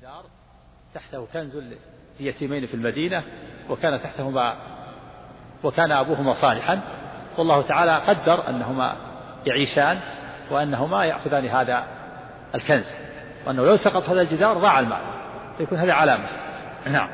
جدار تحته كنز ليتيمين في المدينة، وكان أبوهما صالحا، والله تعالى قدر أنهما يعيشان وأنهما يأخذان هذا الكنز، وأنه لو سقط هذا الجدار ضاع المال، يكون هذه علامة. نعم.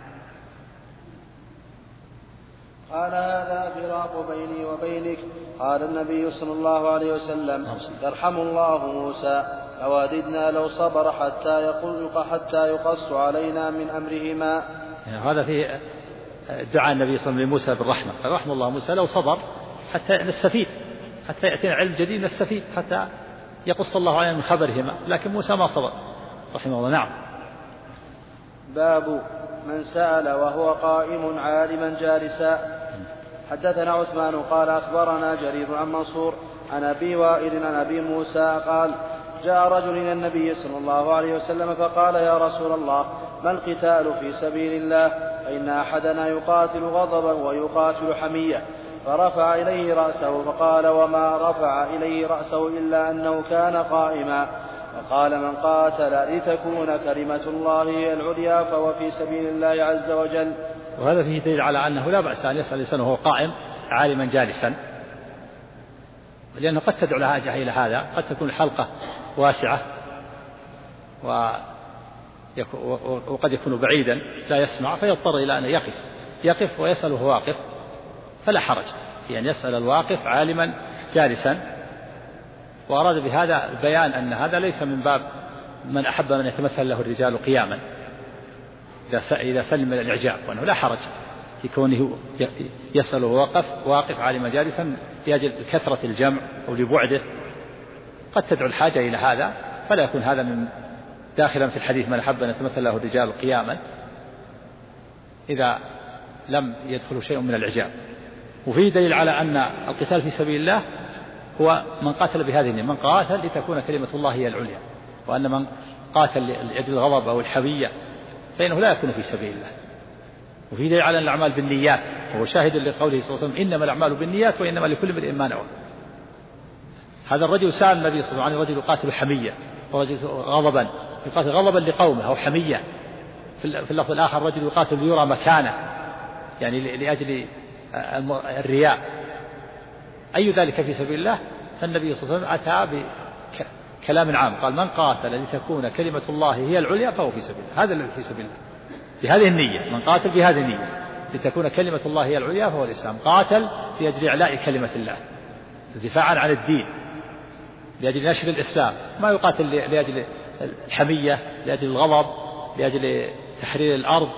قال هذا فراق بيني وبينك. قال النبي صلى الله عليه وسلم يرحم الله موسى أوددنا لو صبر حتى يقص علينا من أمرهما. هذا فيه دعاء النبي صلى الله عليه وسلم لموسى بالرحمة، رحم الله موسى لو صبر حتى نستفيد، حتى يأتينا علم جديد نستفيد، حتى يقص الله علينا من خبرهما، لكن موسى ما صبر رحمه الله. نعم. باب من سأل وهو قائم عالما جالسا. حدثنا عثمان قال أخبرنا جرير عن منصور عن أبي وائل عن أبي موسى قال جاء رجل إلى النبي صلى الله عليه وسلم فقال يا رسول الله ما القتال في سبيل الله؟ فإن أحدنا يقاتل غضبا ويقاتل حمية. فرفع إليه رأسه فقال وما رفع إليه رأسه إلا أنه كان قائما. فقال من قاتل لتكون كلمة الله هي العليا فهو في سبيل الله عز وجل. وهذا فيه دليل على أنه لا بأس أن يسأل الإنسان وهو قائم عالما جالسا، لأنه قد تدعو لها إلى هذا، قد تكون الحلقة واسعة وقد يكون بعيدا لا يسمع، فيضطر إلى أن يقف ويسأل وهو واقف، فلا حرج في أن يسأل الواقف عالما جالسا. وأراد بهذا البيان أن هذا ليس من باب من أحب من يتمثل له الرجال قياما إذا سلم من الإعجاب، وأنه لا حرج في كونه يسأل وهو واقف عالما جالسا لأجل كثرة الجمع أو لبعده، قد تدعو الحاجة إلى هذا، فلا يكون هذا من داخلا في الحديث من أحب أن يتمثل له الرجال قياما إذا لم يدخل شيء من الإعجاب. وفيه دليل على أن القتال في سبيل الله هو من قاتل بهذه النية، من قاتل لتكون كلمة الله هي العليا، وأن من قاتل لأجل الغضب أو الحمية فإنه لا يكون في سبيل الله. وفيه دليل على الأعمال بالنيات، وهو شاهد لقوله صلى الله عليه وسلم إنما الأعمال بالنيات وإنما لكل امرئ ما نوى. هذا الرجل سأل النبي صلى الله عليه وسلم عن رجل يقاتل حمية ورجل غضبا، يقاتل غضبا لقومه أو حمية، في اللفظ الآخر رجل يقاتل ليرى مكانه، يعني لأجل الرياء، أي ذلك في سبيل الله؟ فالنبي صلى الله عليه وسلم أتى بكلام عام، قال من قاتل لتكون كلمة الله هي العليا فهو في سبيل الله. هذا الذي في سبيل الله بهذه النية، من قاتل بهذه النية لتكون كلمة الله هي العليا فهو الإسلام، قاتل لأجل إعلاء كلمة الله، دفاعا عن الدين، لأجل نشر الإسلام، ما يقاتل لأجل الحمية، لأجل الغضب، لأجل تحرير الأرض،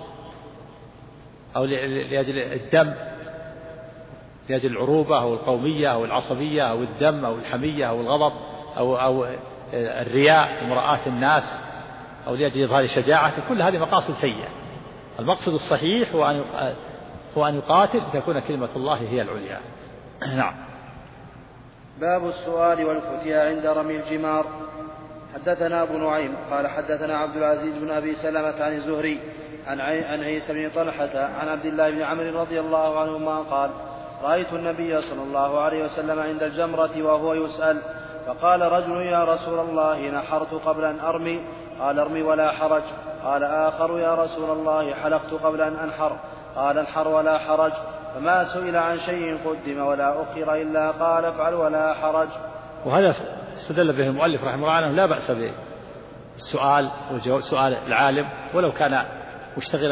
أو لأجل الدم، لأجل العروبة أو القومية أو العصبية أو الدم أو الحمية أو الغضب أو الرياء ومراءة الناس، أو لأجل إظهار شجاعة. كل هذه مقاصد سيئة. المقصد الصحيح هو أن يقاتل لتكون كلمة الله هي العليا. نعم. باب السؤال والفتيا عند رمي الجمار. حدثنا أبو نعيم قال حدثنا عبد العزيز بن أبي سلمة عن الزهري عن عيسى بن طلحة عن عبد الله بن عمرو رضي الله عنهما قال رأيت النبي صلى الله عليه وسلم عند الجمرة وهو يسأل، فقال رجل يا رسول الله نحرت قبل أن أرمي، قال ارمي ولا حرج. قال آخر يا رسول الله حلقت قبل أن أنحر، قال انحر ولا حرج. فما سئل عن شيء قدم ولا أخر إلا قال افعل ولا حرج. وهذا استدل به المؤلف رحمه الله أنه لا بأس بالسؤال والجواب، سؤال العالم ولو كان مشتغلا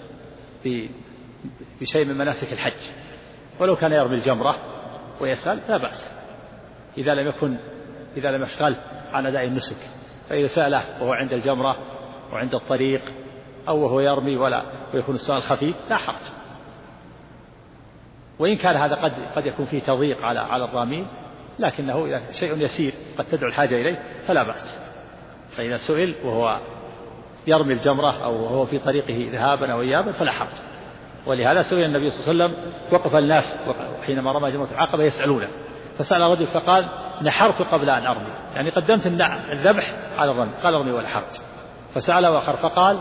بشيء من مناسك الحج، ولو كان يرمي الجمرة ويسأل لا بأس إذا لم يشغل عن أداء النسك. فإذا سأله وهو عند الجمرة وعند الطريق أو وهو يرمي ويكون السؤال خفيف لا حرج، وإن كان هذا قد يكون فيه تضييق على الرامين، لكنه إذا شيء يسير قد تدعو الحاجة إليه فلا بأس. فإذا سئل وهو يرمي الجمرة أو وهو في طريقه ذهابا أو إيابا فلا حرج. ولهذا سئل النبي صلى الله عليه وسلم، وقف الناس حينما رمى جمرة العقبة يسألونه، فسأل رجل فقال نحرت قبل أن أرمي، يعني قدمت الذبح على الرمي، قال ارمي ولا حرج. فسأله آخر فقال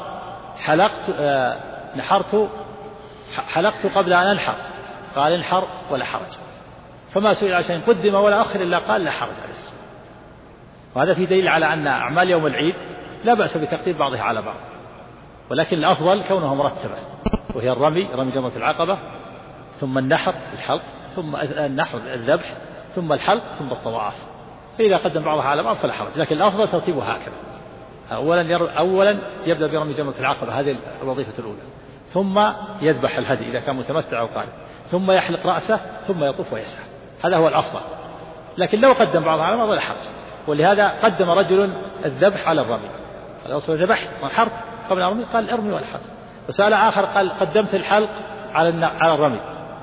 حلقت قبل أن أنحر، قال انحر ولا حرج. فما سئل عن شيء قدم ولا أخر إلا قال لا حرج عليه. وهذا في دليل على أن أعمال يوم العيد لا بأس بتقديم بعضها على بعض، ولكن الأفضل كونها مرتبة، وهي رمي جمرة العقبة، ثم النحر الحلق، ثم النحر الذبح، ثم الحلق، ثم الطواف. فإذا قدم بعضها على بعض فلا حرج، لكن الأفضل ترتيبها هكذا: أولا يبدأ برمي جمرة العقبة، هذه الوظيفة الأولى، ثم يذبح الهدي إذا كان متمتع أو قارن، ثم يحلق رأسه، ثم يطوف ويسعى. هذا هو الأفضل، لكن لو قدم بعضها على بعض لا حرج. ولهذا قدم رجل الذبح على الرمي، قال: ذبحت ونحرت قبل الرمي؟ قال: ارمي ولا حرج. وسأل آخر قال: قدمت الحلق على الرمي،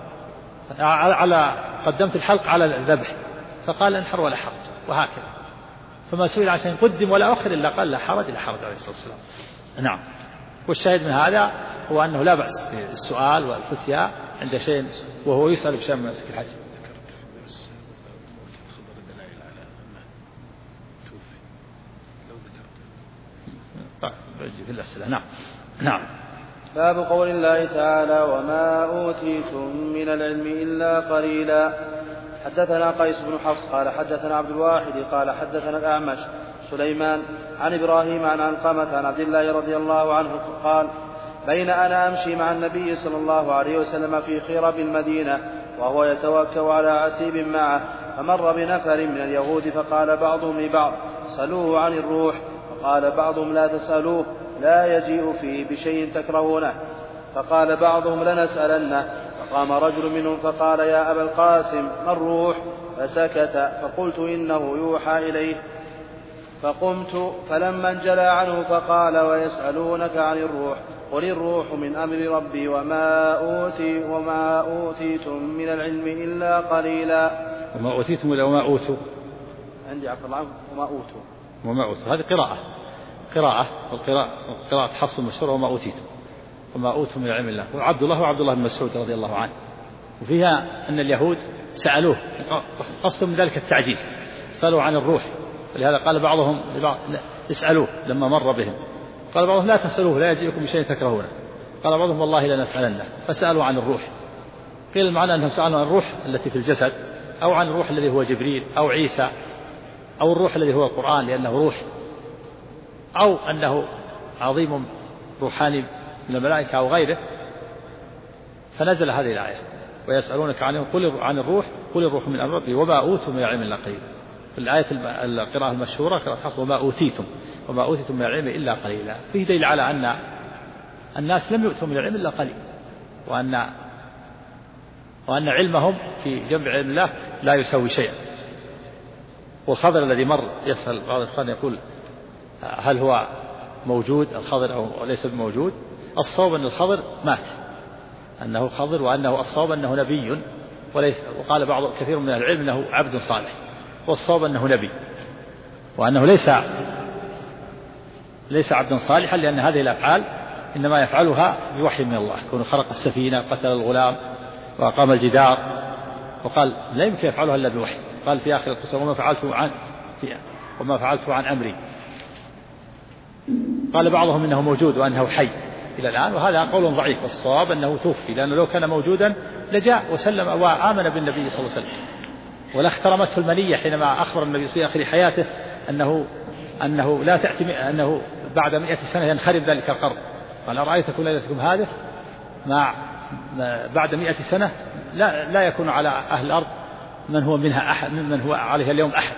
قدمت الحلق على الذبح، فقال: انحر ولا حرج. وهكذا. فما سئل عن شيء قدم ولا أخر إلا قال: لا حرج عليه الصلاة والسلام. نعم. والشاهد من هذا هو أنه لا بأس بالسؤال والفتيا عند شيء وهو يسأل بشيء من مناسك الحج. في الأسئلة. نعم. باب قول الله تعالى: وما أوتيتم من العلم إلا قليلا. حدثنا قيس بن حفص قال حدثنا عبد الواحد قال حدثنا الأعمش سليمان عن إبراهيم عن علقمة عن عبد الله رضي الله عنه قال: بين أنا أمشي مع النبي صلى الله عليه وسلم في خرب المدينة وهو يتوكأ على عسيب معه، فمر بنفر من اليهود فقال بعضهم لبعض: سلوه عن الروح. فقال بعضهم: لا تسألوه، لا يجيء فيه بشيء تكرهونه. فقال بعضهم: لنسألنه. فقام رجل منهم فقال: يا أبا القاسم، ما الروح؟ فسكت. فقلت: إنه يوحى إليه. فقمت فلما انجلى عنه فقال: ويسألونك عن الروح، قل الروح من أمر ربي وما أوتيتم من العلم إلا قليلا. وما أوتيتم إلا وما أوتوا. عندي عفوا الله عنك وما أوتوا. هذه قراءة حفص المشهورة: وما أوتيتم، وما أوتوا من العلم الله. وعبد الله بن مسعود رضي الله عنه. وفيها أن اليهود سألوه، قصدهم من ذلك التعجيز، سألوا عن الروح، ولهذا قال بعضهم لبعض: اسألوه لما مر بهم. قال بعضهم: لا تسألوه، لا يجيئكم بشيء تكرهونه. قال بعضهم: والله لنسألنه. فسألوا عن الروح. قيل المعنى أنهم سألوا عن الروح التي في الجسد، أو عن الروح الذي هو جبريل أو عيسى، أو الروح الذي هو القرآن لأنه روح، أو أنه عظيم روحاني من الملائكة أو غيره. فنزل هذه الآية: ويسألونك عن الروح، قل الروح من أمر ربي وما أوتوا من العلم إلا قليلا. في الآية القراءة المشهورة قراءة حفص: وما أوتيتم من العلم إلا قليلا. فيه دليل على أن الناس لم يؤتوا من العلم إلا قليل، وأن علمهم في جمع علم الله لا يسوي شيئا. والخضر الذي مر يسأل بعض الإخوان يقول: هل هو موجود الخضر أو ليس بموجود؟ الصواب أن الخضر مات، أنه خضر، وأنه الصواب أنه نبي وليس. وقال كثير من العلم أنه عبد صالح، والصواب أنه نبي، وأنه ليس عبدا صالحا، لأن هذه الأفعال إنما يفعلها بوحي من الله، كونه خرق السفينة، قتل الغلام، وأقام الجدار. وقال: لا يمكن يفعلها إلا بوحي. قال في آخر القصة: وما فعلته عن أمري. قال بعضهم إنه موجود وأنه حي إلى الآن، وهذا قول ضعيف، والصواب أنه توفي، لأنه لو كان موجودا لجاء وسلم وآمن بالنبي صلى الله عليه وسلم، ولا اخترمته المنية حينما أخبر النبي في آخر حياته أنه لا تأتي، أنه بعد 100 سنة ينخرب ذلك القرن. قال: أرأيتكم ليلتكم هذه بعد 100 سنة لا يكون على أهل الأرض من هو منها أحد ممن هو عليها اليوم أحد.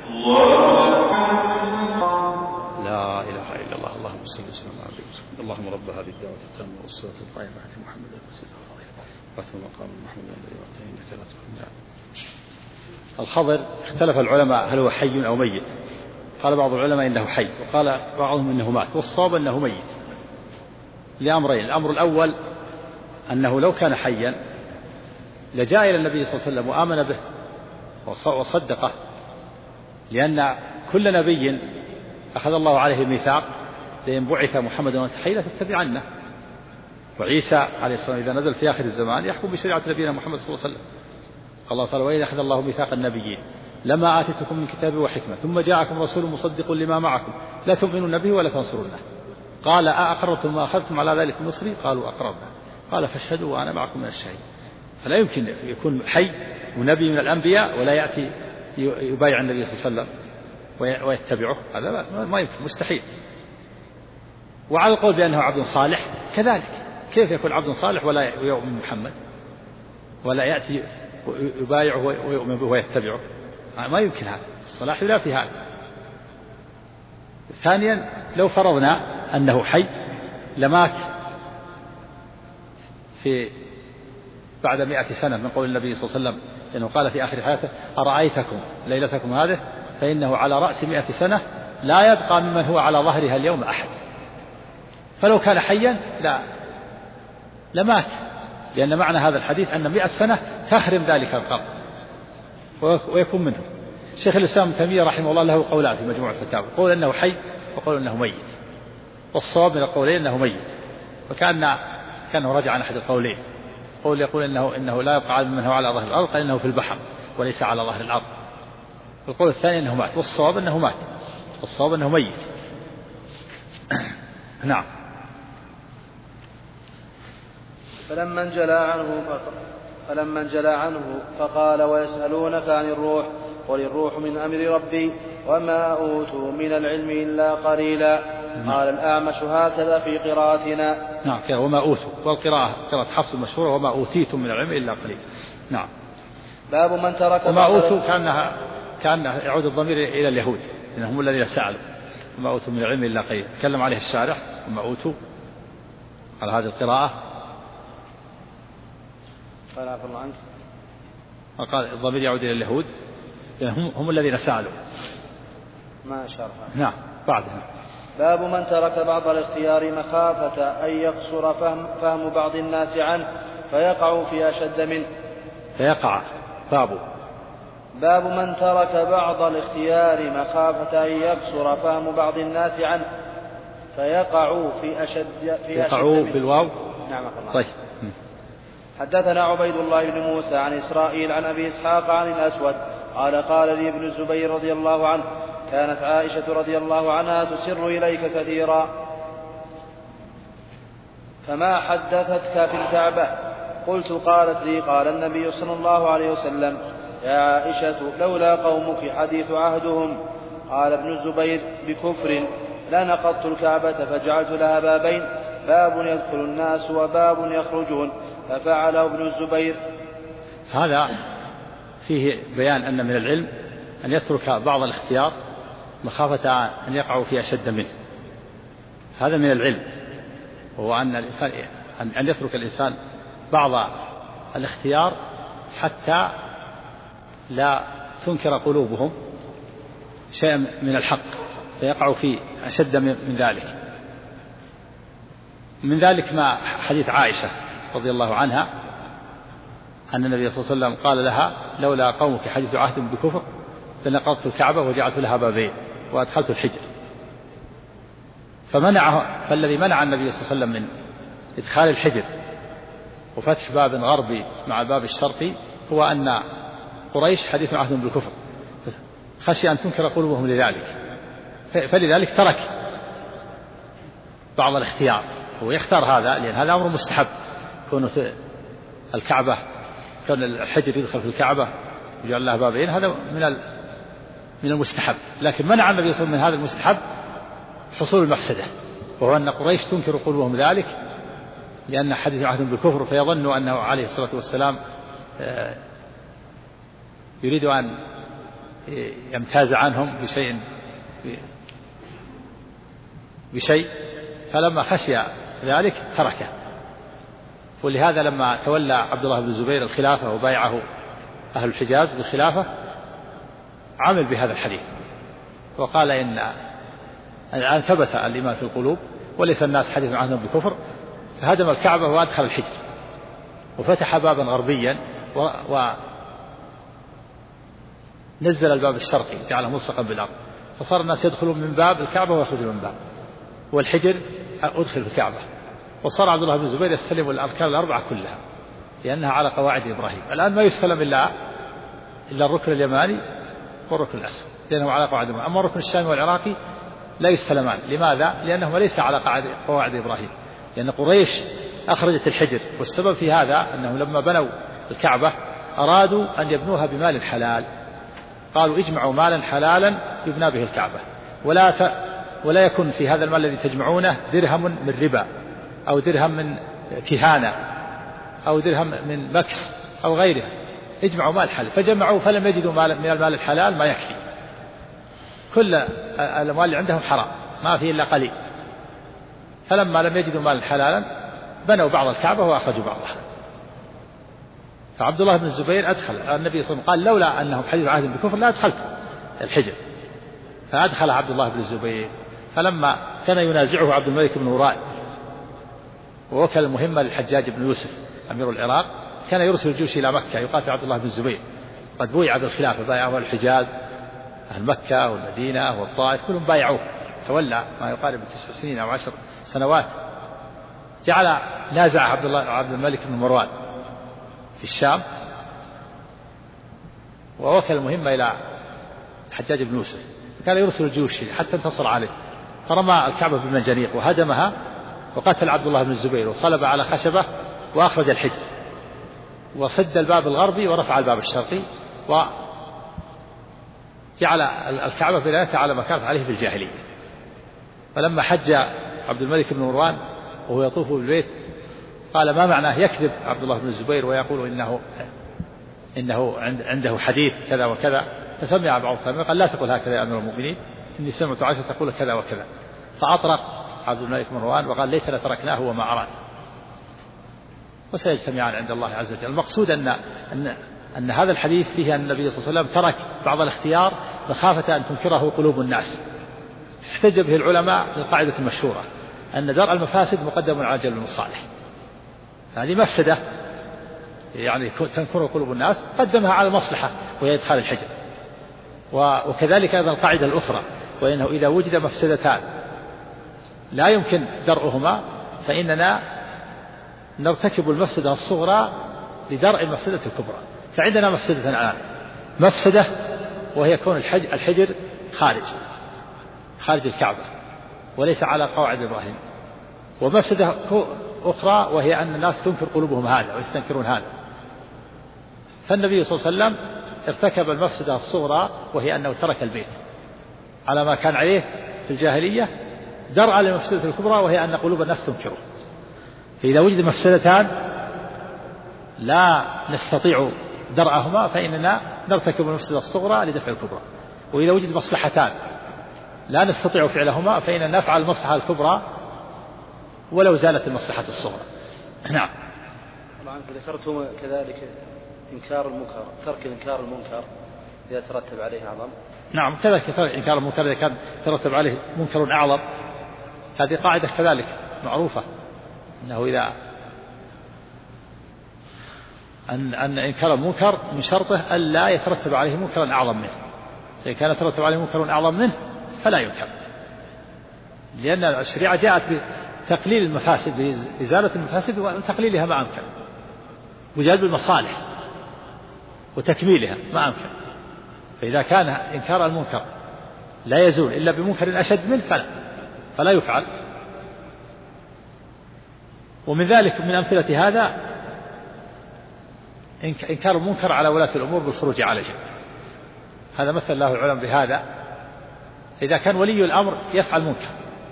لا إله إلا الله. اللهم صل وسلم على رسول الله. اللهم رب هذه الدعوة التامة والصلاة القائمة آت محمدا وسلم وآتنا مقام محمود الذي وعدته إنك لا تخلف الميعاد. الخضر اختلف العلماء هل هو حي أو ميت. قال بعض العلماء إنه حي، وقال بعضهم إنه مات، والصواب أنه ميت لأمرين: الأمر الأول أنه لو كان حيا لجاء إلى النبي صلى الله عليه وسلم وآمن به وصدقه، لأن كل نبي أخذ الله عليه الميثاق لئن بعث محمد وأنت حي لتتبعنه. وعيسى عليه السلام إذا نزل في آخر الزمان يحكم بشريعة نبينا محمد صلى الله عليه وسلم. الله تعالى: وإذا أخذ الله ميثاق النبيين لما آتيتكم من كتاب وحكمة ثم جاءكم رسول مصدق لما معكم لا تؤمنون به ولا تنصرونه. قال: أأقررتم ما أخذتم على ذلك مصري؟ قالوا: أقررنا. قال: فاشهدوا وأنا معكم من الشهيد. فلا يمكن يكون حي ونبي من الأنبياء ولا يأتي يبايع النبي صلى الله عليه وسلم ويتبعه، هذا ما يمكن، مستحيل. وعلى القول بأنه عبد صالح كذلك، كيف يكون عبد صالح ولا يؤمن محمد ولا يأتي يبايعه ويؤمن به ويتبعه؟ ما يمكن هذا، الصلاح لا في هذا. ثانيا لو فرضنا أنه حي لمات في بعد 100 سنة من قول النبي صلى الله عليه وسلم، لأنه قال في آخر حياته: أرأيتكم ليلتكم هذه فإنه على رأس 100 سنة لا يبقى ممن هو على ظهرها اليوم أحد. فلو كان حيا لمات، لأن معنى هذا الحديث أن 100 سنة تخرم ذلك القرن ويكون منه. شيخ الإسلام ابن تيمية رحمه الله له قولان في مجموع الفتاوى، قول أنه حي وقول أنه ميت، والصواب من القولين أنه ميت، وكأنه رجع عن أحد القولين. قول يقول إنه لا يبقى من هو على ظهر الأرض، قال إنه في البحر وليس على ظهر الأرض. القول الثاني أنه مات، والصواب أنه مات، والصواب أنه ميت. نعم. فلما انجلى عنه فقال: ويسألونك عن الروح قل الروح من أمر ربي وما أوتوا من العلم إلا قليلا. قال الأعمش: هكذا في قراءتنا. نعم، وما أوتوا، والقراءة قراءة حفص المشهورة: وما أوتيتم من العلم إلا قليلا. نعم. باب من ترك وما أوتوا كأنه يعود الضمير إلى اليهود، إنهم الذين سألوا. وما أوتوا من العلم إلا قليلا، تكلم عليه الشارح: وما أوتوا على هذه القراءة. قال عفوا الله عنك، وقال الضمير يعود إلى اليهود، هم الذين سألوا. ما شرحه. نعم بعدها. باب من ترك بعض الاختيار مخافة أن يقصر فهم بعض الناس عنه فيقع في أشد منه. باب من ترك بعض الاختيار مخافة أن يقصر فهم بعض الناس عنه فيقع في أشد منه. بالواو. نعم. طيب. حدثنا عبيد الله بن موسى عن إسرائيل عن أبي إسحاق عن الأسود قال: قال لي ابن الزبير رضي الله عنه: كانت عائشة رضي الله عنها تسر إليك كثيرا، فما حدثتك في الكعبة؟ قلت: قالت لي: قال النبي صلى الله عليه وسلم: يا عائشة لولا قومك حديث عهدهم. قال ابن الزبير: بكفر لنقضت الكعبة فجعلت لها بابين، باب يدخل الناس وباب يخرجون، ففعله ابن الزبير. هذا فيه بيان أن من العلم أن يترك بعض الاختيار مخافة أن يقعوا في أشد منه. هذا من العلم، وهو أن الإنسان أن يترك الإنسان بعض الاختيار حتى لا تنكر قلوبهم شيئا من الحق فيقعوا في أشد من ذلك. من ذلك ما حديث عائشة رضي الله عنها أن النبي صلى الله عليه وسلم قال لها: لولا قومك حديث عهد بكفر لنقضت الكعبة وجعلت لها بابين وأدخلت الحجر. فالذي منع النبي صلى الله عليه وسلم من إدخال الحجر وفتح باب غربي مع الباب الشرقي هو أن قريش حديث عهد بالكفر، خشي أن تنكر قلوبهم لذلك، فلذلك ترك بعض الاختيار. هو يختار هذا لأن هذا أمر مستحب، كون الكعبة كون الحجر يدخل في الكعبة ويجعل لها بابين، هذا من المستحب. لكن منع النبي صلى الله عليه وسلم من هذا المستحب حصول المفسدة، وهو أن قريش تنكر قلوبهم ذلك لأن حديث عهد بالكفر، فيظن أنه عليه الصلاة والسلام يريد أن يمتاز عنهم بشيء، فلما خشي ذلك تركه. ولهذا لما تولى عبد الله بن الزبير الخلافة وبايعه أهل الحجاز بالخلافة عمل بهذا الحديث وقال: إن الآن ثبت الإيمان في القلوب وليس الناس حديث عنهم بكفر، فهدم الكعبة وأدخل الحجر وفتح بابا غربيا ونزل الباب الشرقي جعله ملصقا بالأرض، فصار الناس يدخلون من باب الكعبة ويخرجون من باب، والحجر أدخل في الكعبة. وصار عبد الله بن الزبير يستلم الأركان الأربعة كلها لأنها على قواعد إبراهيم. الآن ما يستلم إلا الركن اليماني والركن الأسود لأنه على قواعد إبراهيم، أما الركن الشامي والعراقي لا يستلمان. لماذا؟ لأنهما ليس على قواعد إبراهيم، لأن قريش أخرجت الحجر، والسبب في هذا أنهم لما بنوا الكعبة أرادوا أن يبنوها بمال حلال، قالوا: اجمعوا مالا حلالا يبنى به الكعبة ولا يكون في هذا المال الذي تجمعونه درهم من ربا أو درهم من كهانة أو درهم من مكس أو غيره، اجمعوا مال حلال. فجمعوا فلم يجدوا من المال الحلال ما يكفي، كل الأموال اللي عندهم حرام ما فيه إلا قليل. فلما لم يجدوا مال حلالا بنوا بعض الكعبة وأخرجوا بعضها. فعبد الله بن الزبير أدخل النبي صلى الله عليه وسلم قال لولا أنهم حديث عهد بكفر لا أدخلت الحجر، فأدخل عبد الله بن الزبير. فلما كان ينازعه عبد الملك بن مروان ووكل المهمة للحجاج بن يوسف أمير العراق، كان يرسل الجيوش إلى مكة يقاتل عبد الله بن الزبير، قد بويع بالخلافة، بايعه الحجاز أهل مكة والمدينة والطائف كلهم بايعوه، تولى ما يقارب 9 سنين أو 10 سنوات. جعل نازع عبد الملك بن مروان في الشام، ووكل المهمة إلى الحجاج بن يوسف، كان يرسل الجيوش حتى انتصر عليه، فرمى الكعبة بالمنجنيق وهدمها، وقتل عبد الله بن الزبير وصلب على خشبة وأخرج الحجر وسد الباب الغربي ورفع الباب الشرقي، وجعل الكعبة بنايتها على ما كانت عليه في الجاهلية. فلما حج عبد الملك بن مروان وهو يطوف بالبيت قال ما معناه يكذب عبد الله بن الزبير ويقول إنه عنده حديث كذا وكذا. فسمع بعض التابعين قال لا تقل هكذا يا أمير المؤمنين، إني سمعت عائشة تقول كذا وكذا. فأطرق عبد الملك بن مروان وقال ليتنا تركناه وما أراد، وسيجتمعان عند الله عز وجل. المقصود أن هذا الحديث فيه أن النبي صلى الله عليه وسلم ترك بعض الاختيار مخافة أن تنكره قلوب الناس. احتج به العلماء للقاعدة المشهورة أن درء المفاسد مقدم على جلب المصالح. هذه مفسدة يعني تنكر قلوب الناس قدمها على المصلحة وهي إدخال الحجر. وكذلك أيضا القاعدة الأخرى، وإنه إذا وجد مفسدتان لا يمكن درءهما فإننا نرتكب المفسدة الصغرى لدرء المفسدة الكبرى. فعندنا مفسدة الآن، مفسدة وهي كون الحجر خارج الكعبة وليس على قواعد إبراهيم، ومفسدة أخرى وهي أن الناس تنكر قلوبهم هذا ويستنكرون هذا. فالنبي صلى الله عليه وسلم ارتكب المفسدة الصغرى وهي أنه ترك البيت على ما كان عليه في الجاهلية درءا للمفسدة الكبرى وهي أن قلوب الناس تنكره. فإذا وجد مفسدتان لا نستطيع درءهما فإننا نرتكب المفسدة الصغرى لدفع الكبرى، وإذا وجد مصلحتان لا نستطيع فعلهما فإننا نفعل المصلحة الكبرى ولو زالت المصلحة الصغرى. نعم. ذكرتم كذلك إنكار المنكر، ترك إنكار المنكر إذا ترتب عليه أعظم. نعم كذلك إنكار المنكر إذا كان ترتب عليه منكر أعظم، هذه قاعدة كذلك معروفة أنه إذا أن إنكار المنكر من شرطه ألا يترتب عليه منكرا أعظم منه، فإن كان يترتب عليه منكر أعظم منه فلا ينكر، لأن الشريعة جاءت بتقليل المفاسد، بإزالة المفاسد وتقليلها ما أمكن، وجلب المصالح وتكميلها ما أمكن. فإذا كان إنكار المنكر لا يزول إلا بمنكر أشد منه فلا يفعل. ومن ذلك من أمثلة هذا إنكار المنكر على ولاة الأمور بالخروج عليهم، هذا مثل له العلماء بهذا. إذا كان ولي الأمر يفعل منكر،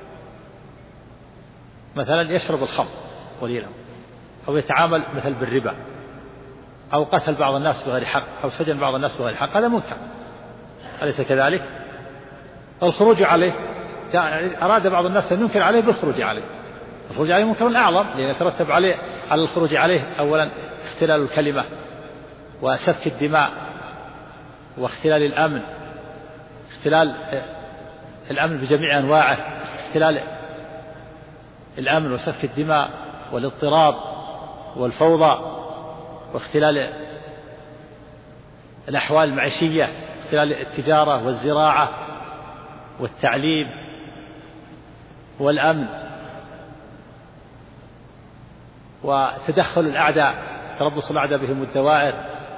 مثلا يشرب الخمر ولي الأمر، أو يتعامل مثل بالربا، أو قتل بعض الناس بغير حق، أو سجن بعض الناس بغير حق، هذا منكر أليس كذلك؟ الخروج عليه أراد بعض الناس أن ينكر عليه بالخروج عليه، الخروج عليه منكر أعظم، لأن يترتب على الخروج عليه أولا اختلال الكلمة وسفك الدماء واختلال الأمن، اختلال الأمن بجميع أنواعه، اختلال الأمن وسفك الدماء والاضطراب والفوضى، واختلال الأحوال المعيشية، اختلال التجارة والزراعة والتعليم والأمن، وتدخل الأعداء، تربص الأعداء بهم الدوائر،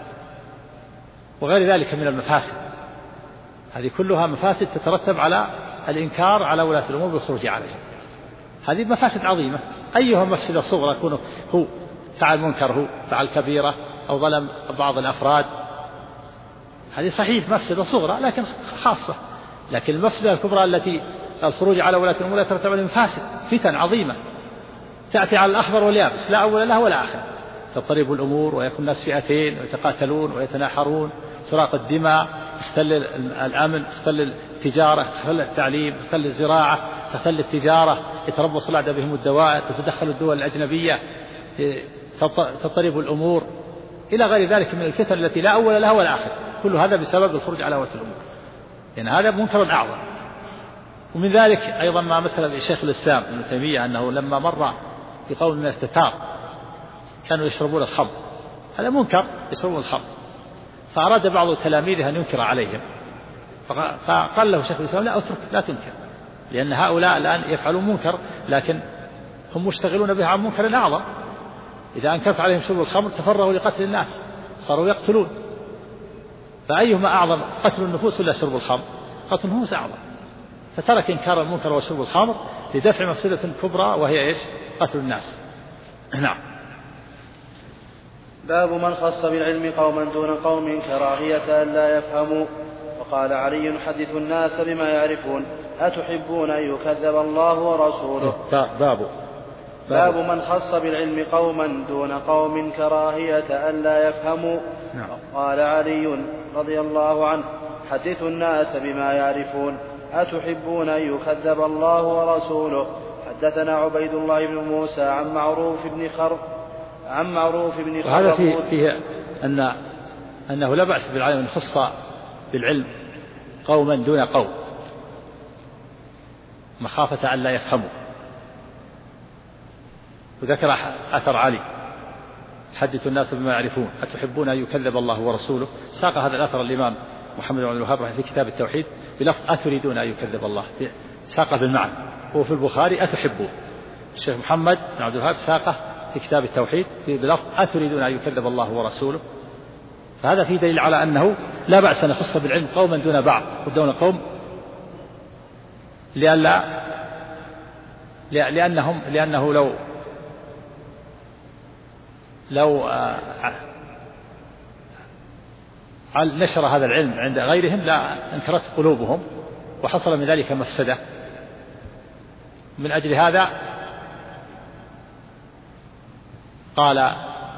وغير ذلك من المفاسد. هذه كلها مفاسد تترتب على الإنكار على ولاة الأمور بالخروج عليهم، هذه مفاسد عظيمة. أيها مفسدة صغرى يكون هو فعل منكر، هو فعل كبيرة، أو ظلم بعض الأفراد، هذه صحيح مفسدة صغرى لكن خاصة. لكن المفسدة الكبرى التي الخروج على ولاة الأمور يترتب عليه مفاسد فتن عظيمة تأتي على الأخضر واليابس لا أول له ولا آخر، تضطرب الأمور ويكون الناس فئتين ويتقاتلون ويتناحرون، سراق الدماء، تختل الأمن، تختل التجارة، تختل التعليم، تختل الزراعة، تختل التجارة، يتربص الأعداء بهم الدوائر، تتدخل الدول الأجنبية، تضطرب الأمور إلى غير ذلك من الفتن التي لا أول لها ولا آخر، كل هذا بسبب الخروج على ولاة الأمور، يعني هذا منكر أعظم. ومن ذلك أيضا ما مثل بشيخ الإسلام ابن تيمية أنه لما مر بقوم من التتار كانوا يشربون الخمر، هذا منكر يشربون الخمر، فأراد بعض تلاميذه أن ينكر عليهم، فقال له شيخ الإسلام لا أترك لا تنكر، لأن هؤلاء الآن يفعلون منكر لكن هم مشتغلون به عن منكر أعظم، إذا أنكرت عليهم شرب الخمر تفرغوا لقتل الناس صاروا يقتلون، فأيهما أعظم قتل النفوس ولا شرب الخمر؟ قتل النفوس أعظم، فترك إنكار المنكر وشرب الخمر لدفع مفسدة كبرى وهي إيش؟ قتل الناس. نعم. باب من خص بالعلم قوما دون قوم كراهية أن لا يفهموا. وقال علي حدث الناس بما يعرفون أتحبون أن يكذب الله ورسوله. باب من خص بالعلم قوما دون قوم كراهية أن لا يفهموا. قال علي رضي الله عنه حدث الناس بما يعرفون أتحبون أن يكذب الله ورسوله. حدثنا عبيد الله بن موسى عن معروف بن خرب وهذا فيه أنه لا بأس بالعلم أن يخص بالعلم قوما دون قوم مخافة أن لا يفهموا. وذكر أثر علي حدث الناس بما يعرفون أتحبون أن يكذب الله ورسوله، ساق هذا الأثر الإمام محمد بن عبد الوهاب في كتاب التوحيد بلفظ أتريدون أن يكذب الله، ساقه بالمعنى، هو في البخاري أتحبون. الشيخ محمد بن عبد الوهاب ساقه في كتاب التوحيد بلفظ أتريدون أن يكذب الله ورسوله، فهذا فيه دليل على أنه لا بأس أن يخص بالعلم قوما دون بعض ودون قوم، لأنه لو نشر هذا العلم عند غيرهم لا انكرت قلوبهم وحصل من ذلك مفسدة. من أجل هذا قال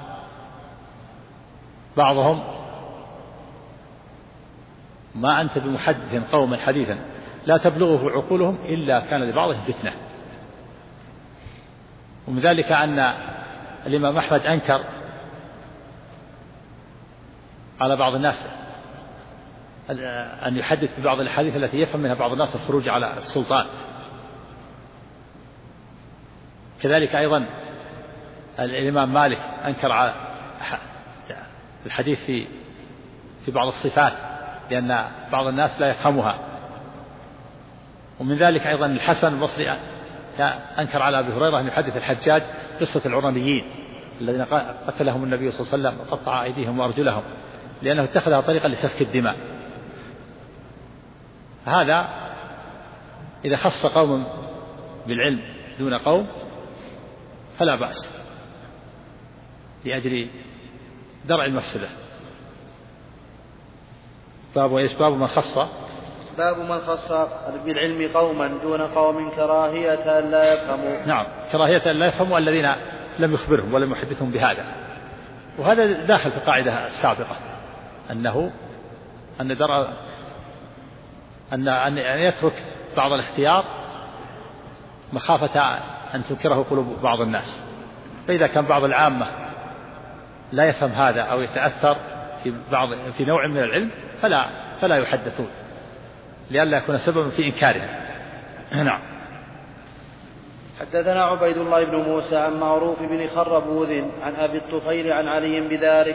بعضهم ما أنت بمحدث قوما حديثا لا تبلغه عقولهم إلا كان لبعضهم فتنة. ومن ذلك أن الإمام أحمد أنكر على بعض الناس أن يحدث ببعض الأحاديث التي يفهم منها بعض الناس الخروج على السلطان. كذلك أيضا الإمام مالك أنكر على الحديث في بعض الصفات لأن بعض الناس لا يفهمها. ومن ذلك أيضا الحسن البصري أنكر على أبي هريرة أن يحدث الحجاج قصة العرنيين الذين قتلهم النبي صلى الله عليه وسلم وقطع أيديهم وأرجلهم لأنه اتخذها طريقا لسفك الدماء. هذا إذا خص قوم بالعلم دون قوم فلا بأس لأجل درع المفسدة. باب من خص بالعلم قوما دون قوم كراهية أن لا يفهموا. نعم، كراهية أن لا يفهموا الذين لم يخبرهم ولم يحدثهم بهذا. وهذا داخل في القاعدة السابقة أن يترك بعض الاختيار مخافة أن تنكره قلوب بعض الناس. فإذا كان بعض العامة لا يفهم هذا أو يتأثر في نوع من العلم فلا يحدثون لئلا يكون سببا في إنكاره. نعم. حدثنا عبيد الله بن موسى عن معروف بن خربوذ عن أبي الطفيل عن علي بذلك.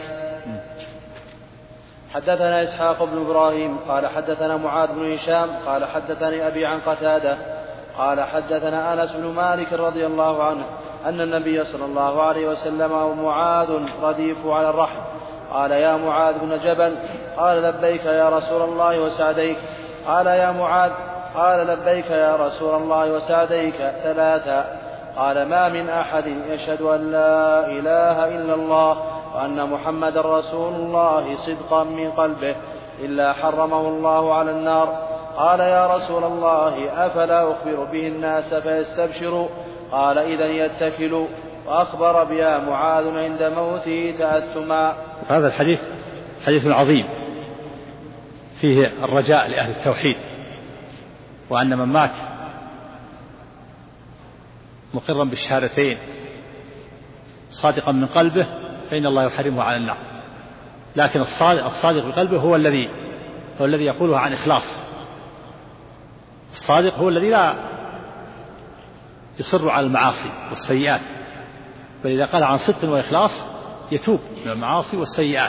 حدثنا إسحاق بن إبراهيم قال حدثنا معاذ بن هشام قال حدثني أبي عن قتادة قال حدثنا أنس بن مالك رضي الله عنه أن النبي صلى الله عليه وسلم ومعاذ رديف على الرحل قال يا معاذ بن جبل قال لبيك يا رسول الله وسعديك قال يا معاذ قال لبيك يا رسول الله وسعديك ثلاثا قال ما من أحد يشهد أن لا إله إلا الله وأن محمد رسول الله صدقا من قلبه إلا حرمه الله على النار قال يا رسول الله أفلا أخبر به الناس فيستبشروا؟ قال إذن يتكلوا. وأخبر بها معاذ عند موته تأثما. هذا الحديث حديث عظيم فيه الرجاء لأهل التوحيد، وأن من مات مقرا بالشهادتين صادقا من قلبه فإن الله يحرمه على النار. لكن الصادق بقلبه هو الذي يقولها عن إخلاص. الصادق هو الذي لا يصر على المعاصي والسيئات، بل إذا قال عن صدق وإخلاص يتوب من المعاصي والسيئات.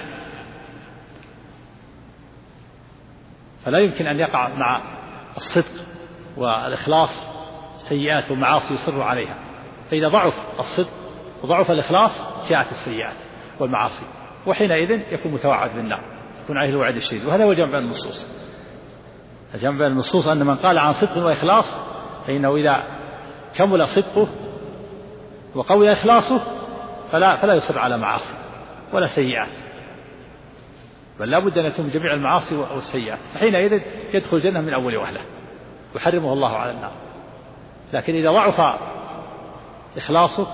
فلا يمكن أن يقع مع الصدق والإخلاص سيئات ومعاصي يصر عليها، فإذا ضعف الصدق وضعف الإخلاص جاءت السيئات والمعاصي، وحينئذ يكون متوعد بالنار، يكون عليه الوعد الشديد. وهذا هو جمع بين النصوص. الجمع بين النصوص أن من قال عن صدق وإخلاص فإنه إذا كمل صدقه وقوي إخلاصه فلا يصر على معاصي ولا سيئات، بل لا بد أن يتم جميع المعاصي والسيئات، فحينئذ يدخل الجنة من أول وهلة يحرمه الله على النار. لكن إذا ضعف إخلاصه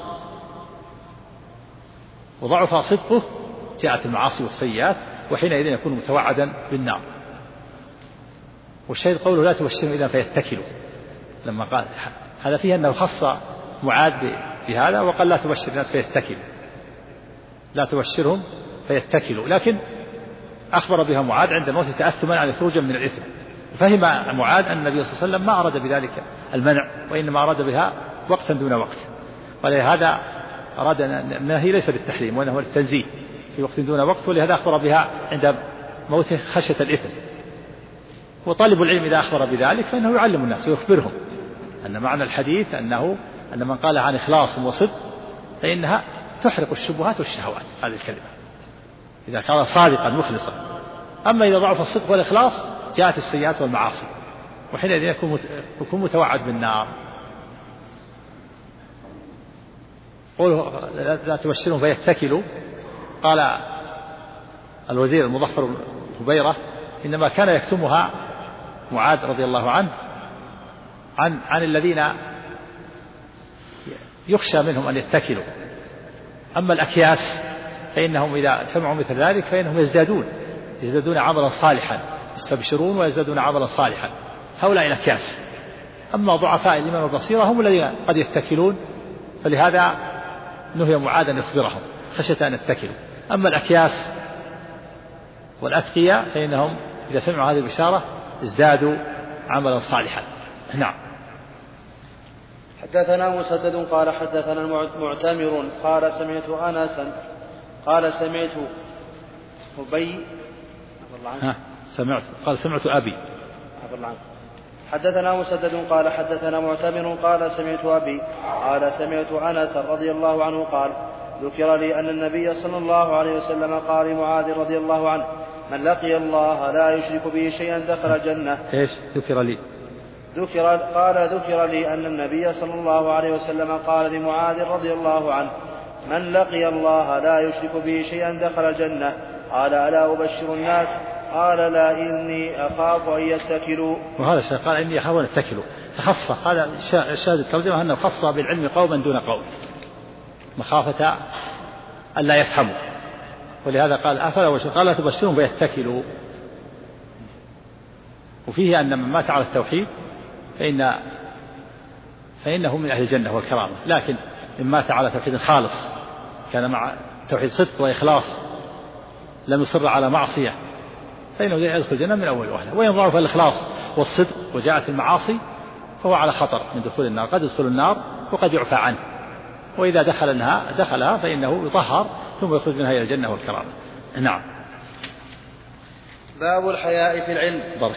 وضعف صدقه جاءت المعاصي والسيئات، وحينئذ يكون متوعدا بالنار. والشيء قوله لا تبشرهم إذا فيتكلوا، لما قال هذا فيه أنه خص معاذ بهذا وقال لا تبشر الناس فيتكلوا، لا تبشرهم فيتكلوا، لكن أخبر بها معاذ عند الموت تأثما على خروجا من الإثم. فهم معاذ أن النبي صلى الله عليه وسلم ما أراد بذلك المنع، وإنما أراد بها وقتا دون وقت، ولهذا أراد النهي ليس للتحريم وإنه للتنزيه في وقت دون وقت، ولهذا أخبر بها عند موته خشية الإثم. وطالب العلم إذا أخبر بذلك فإنه يعلم الناس ويخبرهم أن معنى الحديث أن من قال عن إخلاص وصدق فإنها تحرق الشبهات والشهوات، هذه الكلمة إذا كان صادقا مخلصا. أما إذا ضعف الصدق والإخلاص جاءت السيئات والمعاصي، وحينئذ يكون متوعد بالنار. قوله لا تبشرهم فيتكلوا، قال الوزير المظفر بن هبيرة إنما كان يكتمها معاذ رضي الله عنه عن الذين يخشى منهم أن يتكلوا. أما الأكياس فإنهم إذا سمعوا مثل ذلك فإنهم يزدادون عملا صالحا، يستبشرون ويزدادون عملا صالحا، هؤلاء الأكياس. أما ضعفاء الإيمان والبصيرة هم الذين قد يتكلون، فلهذا نهي معاذ أن يخبرهم خشية أن يتكلوا. أما الأكياس والأتقياء فإنهم إذا سمعوا هذه البشارة ازدادوا عملا صالحا. نعم. حدثنا مسدد قال حدثنا معتمر قال سمعت أنسا قال سمعت أبي قال سمعت أبي. حدثنا مسدد قال حدثنا معتمر قال سمعت أبي قال سمعت أنس رضي الله عنه قال ذكر لي أن النبي صلى الله عليه وسلم قال لمعاذ رضي الله عنه من لقي الله لا يشرك به شيئا دخل الجنة. إيش ذكر لي؟ ذكر لي أن النبي صلى الله عليه وسلم قال لمعاذ رضي الله عنه من لقي الله لا يشرك به شيئا دخل الجنة. قال ألا أبشر الناس؟ قال لا إني أخاف أن يتكلوا. وهذا الشيء قال إني أخاف أن يتكلوا، فخص هذا الشاهد الترجمة أنه خص بالعلم قوما دون قوم مخافة أن لا يفهموا، ولهذا قال أفلا قال لا تبشرهم فيتكلوا. وفيه أن من مات على التوحيد فإنه من أهل الجنة والكرامة، لكن من مات على توحيد خالص كان مع توحيد صدق وإخلاص لم يصر على معصية فإنه يدخل الجنة من أول وهلة. وإن ضعف الإخلاص والصدق وجاءت المعاصي فهو على خطر من دخول النار، قد يدخل النار وقد يعفى عنه، وإذا دخلها فإنه يطهر ثم يخرج منها إلى الجنة والكرامة. نعم. باب الحياء في العلم. بارك.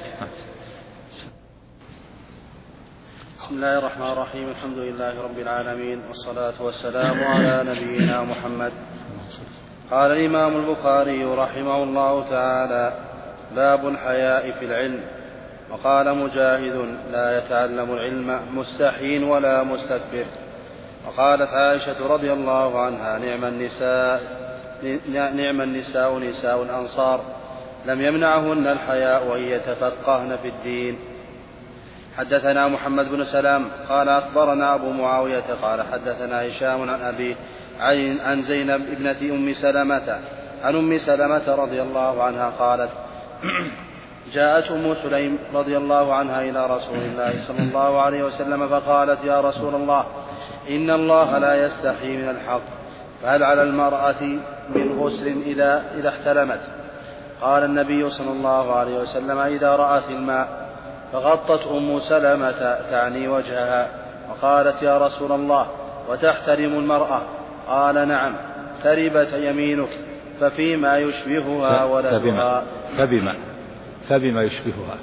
بسم الله الرحمن الرحيم. الحمد لله رب العالمين والصلاة والسلام على نبينا محمد. قال الإمام البخاري رحمه الله تعالى باب الحياء في العلم. وقال مجاهد لا يتعلم العلم مستحي ولا مستكبر. وقالت عائشة رضي الله عنها نعم النساء نساء الأنصار لم يمنعهن الحياء أن يتفقهن في الدين حدثنا محمد بن سلام قال أخبرنا أبو معاوية قال حدثنا هشام عن أبي عن زينب ابنة أم سلمة عن أم سلمة رضي الله عنها قالت جاءت أم سليم رضي الله عنها إلى رسول الله صلى الله عليه وسلم فقالت يا رسول الله إن الله لا يستحي من الحق فهل على المرأة من غسل إذا احتلمت؟ قال النبي صلى الله عليه وسلم إذا رأت الماء. فغطت أم سلمة تعني وجهها وقالت يا رسول الله وتحترم المرأة؟ قال نعم تربت يمينك ففيما يشبهها ولدها. فبما يشبهها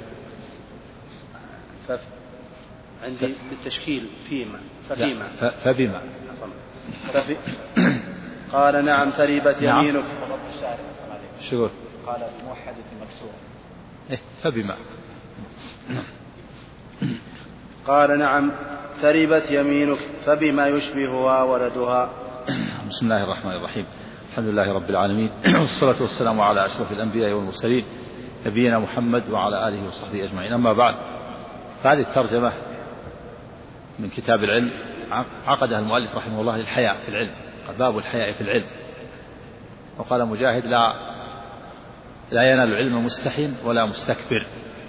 عندي بالتشكيل فيما فبما قال نعم تربت يمينك. شو قال موحدة مكسور فبما قال نعم تربت يمينك فبما يشبهها ولدها. بسم الله الرحمن الرحيم. الحمد لله رب العالمين والصلاة والسلام على أشرف الأنبياء والمرسلين نبينا محمد وعلى آله وصحبه أجمعين. أما بعد، فهذه الترجمة من كتاب العلم عقدها المؤلف رحمه الله للحياء في العلم، باب الحياء في العلم. وقال مجاهد لا ينال العلم مستحين ولا مستكبر،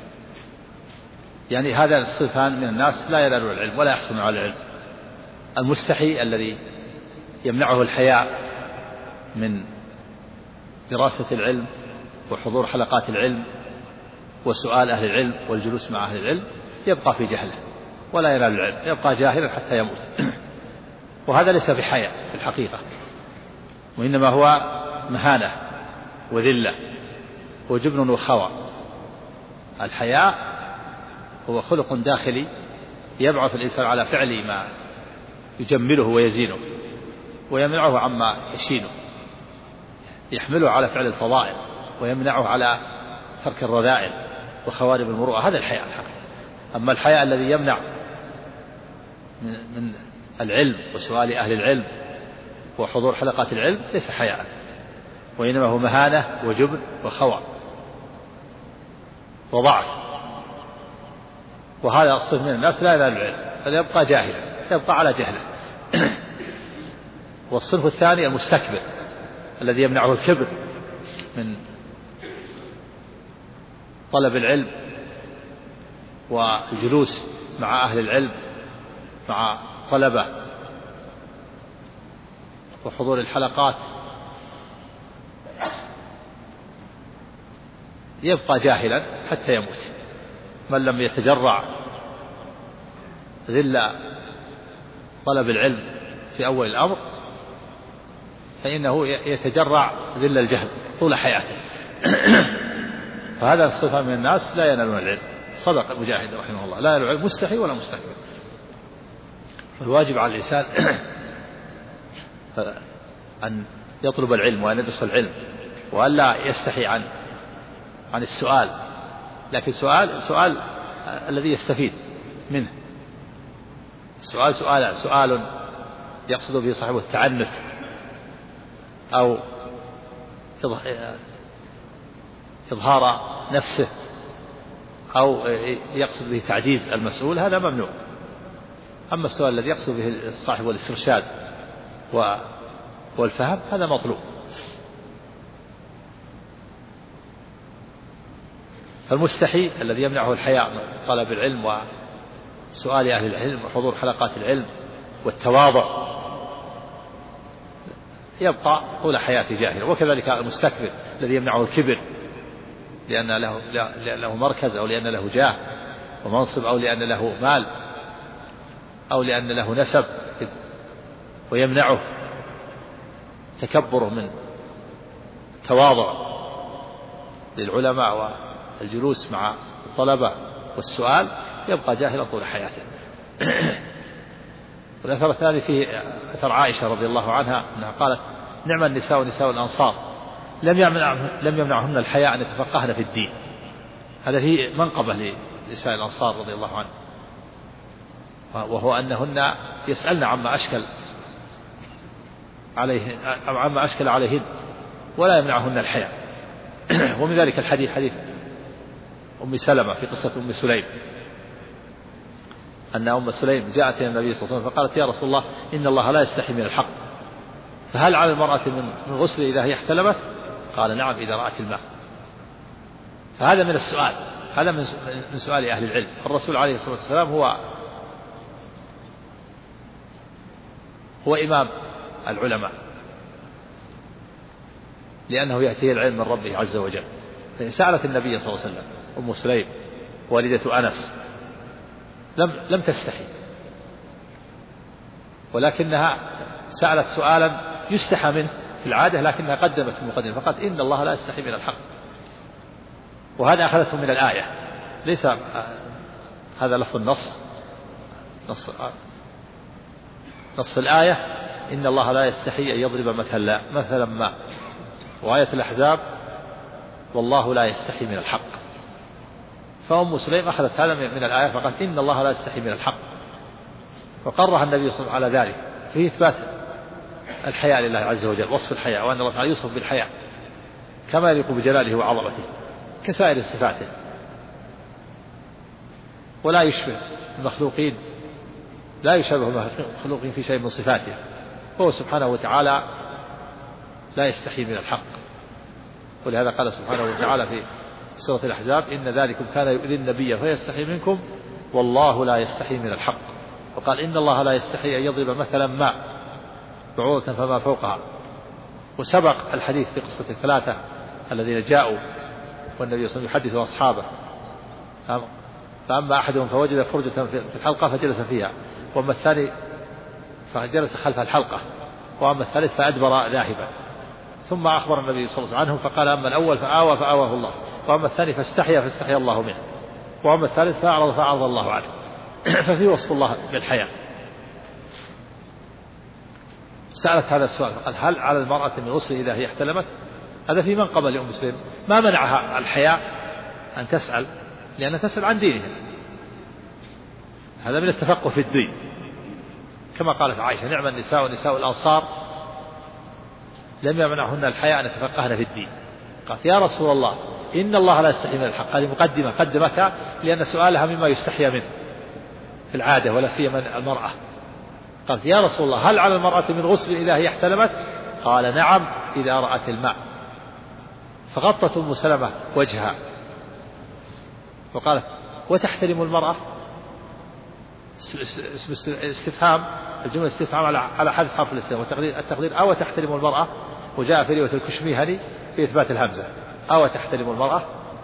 يعني هذا الصفان من الناس لا ينال العلم ولا يحصل على العلم. المستحي الذي يمنعه الحياء من دراسة العلم وحضور حلقات العلم وسؤال أهل العلم والجلوس مع أهل العلم يبقى في جهله ولا ينال العلم، يبقى جاهلا حتى يموت. وهذا ليس بحياء في الحقيقة، وإنما هو مهانة وذلة وجبن وخوى. الحياء هو خلق داخلي يبعث الإنسان على فعل ما يجمله ويزينه ويمنعه عما يشينه، يحمله على فعل الفضائل ويمنعه على ترك الرذائل وخوارب المروءة. هذا الحياء الحقيقي. أما الحياء الذي يمنع من العلم وسؤال أهل العلم وحضور حلقات العلم ليس حياء، وإنما هو مهانة وجبن وخوى وضعف. وهذا الصف من الناس لا ينال العلم بل يبقى جاهلا، يبقى على جهله. والصنف الثاني المستكبر الذي يمنعه الكبر من طلب العلم والجلوس مع أهل العلم مع طلبة وحضور الحلقات، يبقى جاهلا حتى يموت. من لم يتجرع ذل طلب العلم في أول الأمر فإنه يتجرع ذل الجهل طول حياته. فهذا الصفة من الناس لا ينالون العلم. صدق مجاهد رحمه الله، لا ينال العلم مستحي ولا مستكبر. فالواجب على الإنسان أن يطلب العلم وأن يدرس العلم وألا يستحي عن السؤال، لكن سؤال الذي يستفيد منه. سؤال يقصد به صاحبه التعنت أو إظهار نفسه أو يقصد به تعجيز المسؤول، هذا ممنوع. أما السؤال الذي يقصد به صاحبه الاسترشاد والفهم هذا مطلوب. فالمستحي الذي يمنعه الحياء من طلب العلم وسؤال أهل العلم وحضور حلقات العلم والتواضع يبقى طول حياته جاهلا. وكذلك المستكبر الذي يمنعه الكبر لأن له مركز أو لأن له جاه ومنصب أو لأن له مال أو لأن له نسب، ويمنعه تكبره من التواضع للعلماء والجلوس مع الطلبة والسؤال، يبقى جاهلا طول حياته. والأثر الثاني فيه أثر عائشة رضي الله عنها أنها قالت نعم النساء نساء الأنصار لم يمنعهن الحياء أن يتفقهن في الدين. هذا هي منقبة لنساء الأنصار رضي الله عنه، وهو أنهن يسألن عما أشكل عليهن ولا يمنعهن الحياء. ومن ذلك الحديث حديث أم سلمة في قصة أم سليم أن أم سليم جاءت إلى النبي صلى الله عليه وسلم فقالت يا رسول الله إن الله لا يستحي من الحق، فهل على المرأة من غسل إذا هي احتلمت؟ قال نعم إذا رأت الماء. فهذا من السؤال، هذا من سؤال أهل العلم. الرسول عليه الصلاة والسلام هو إمام العلماء، لأنه يأتيه العلم من ربه عز وجل. فسألت النبي صلى الله عليه وسلم أم سليم والدة أنس لم تستحي، ولكنها سألت سؤالا يستحى منه في العادة، لكنها قدمت المقدمة فقالت إن الله لا يستحي من الحق. وهذا أخذته من الآية، ليس هذا لفظ نص الآية إن الله لا يستحي أن يضرب مثلا ما، وآية الأحزاب والله لا يستحي من الحق. فأم سليم أخذت هذا من الآية فقالت إن الله لا يستحي من الحق، فقرها النبي صلى الله عليه وسلم على ذلك في إثبات الحياء لله عز وجل، وصف الحياء، وأن الله تعالى يوصف بالحياء كما يليق بجلاله وعظمته كسائر صفاته، ولا يشبه المخلوقين، لا يشبه المخلوقين في شيء من صفاته، وهو سبحانه وتعالى لا يستحي من الحق. ولهذا قال سبحانه وتعالى في سورة الأحزاب إن ذلكم كان يؤذي النبي فيستحي منكم والله لا يستحي من الحق. وقال إن الله لا يستحي أن يضرب مثلا ما بعوضة فما فوقها. وسبق الحديث في قصة الثلاثة الذين جاءوا والنبي صلى الله عليه وسلم يحدث أصحابه، فأما أحدهم فوجد فرجة في الحلقة فجلس فيها، وأما الثاني فجلس خلف الحلقة، وأما الثالث فأدبر ذاهبا. ثم أخبر النبي صلى الله عليه وسلم فقال أما الأول فآواه الله، وأما الثاني فاستحيا الله منه، وأما الثالث فأعرض الله عنه. ففي وصف الله بالحياة. سألت هذا السؤال قال هل على المرأة من غسل إذا هي احتلمت؟ هذا في منقبة لأم سليم، ما منعها الحياء أن تسأل، لأنها تسأل عن دينها، هذا من التفقه في الدين، كما قالت عائشة نعم النساء ونساء الأنصار لم يمنعهن الحياء أن يتفقهن في الدين. قالت يا رسول الله إن الله لا يستحي من الحق، هذه مقدمة قدمتها لأن سؤالها مما يستحيا منه في العادة ولا سيما المرأة. قالت يا رسول الله هل على المرأة من غسل إذا هي احتلمت؟ قال نعم إذا رأت الماء. فغطت أم سلمة وجهها وقالت وتحتلم المرأة؟ استفهام، الجملة استفهام على حذف حرف الاستفهام، التقدير أو تحتلم المرأة، وجاء في رواية الكشميهني في إثبات الهمزة أو تحتلم المرأة.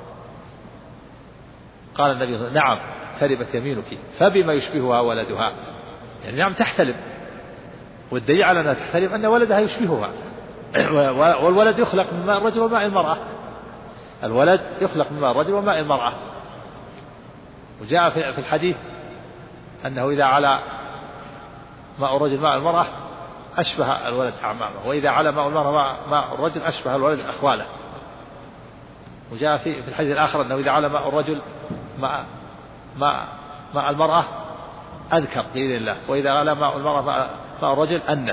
قال النبي نعم تربت يمينك فبما يشبهها ولدها، يعني نعم تحتلم، والدليل على أنها تحتلم أن ولدها يشبهها، والولد يخلق من ماء الرجل وماء المرأة، الولد يخلق من ماء الرجل وماء المرأة. وجاء في الحديث أنه إذا على ماء الرجل ماء المرأة أشبه الولد أعمامه، وإذا على ماء المرأة ماء الرجل أشبه الولد أخواله. وجاء في الحديث الآخر أنه إذا على ماء الرجل ماء المرأة أذكر بإذن الله، وإذا على ماء المرأة ماء الرجل أنث.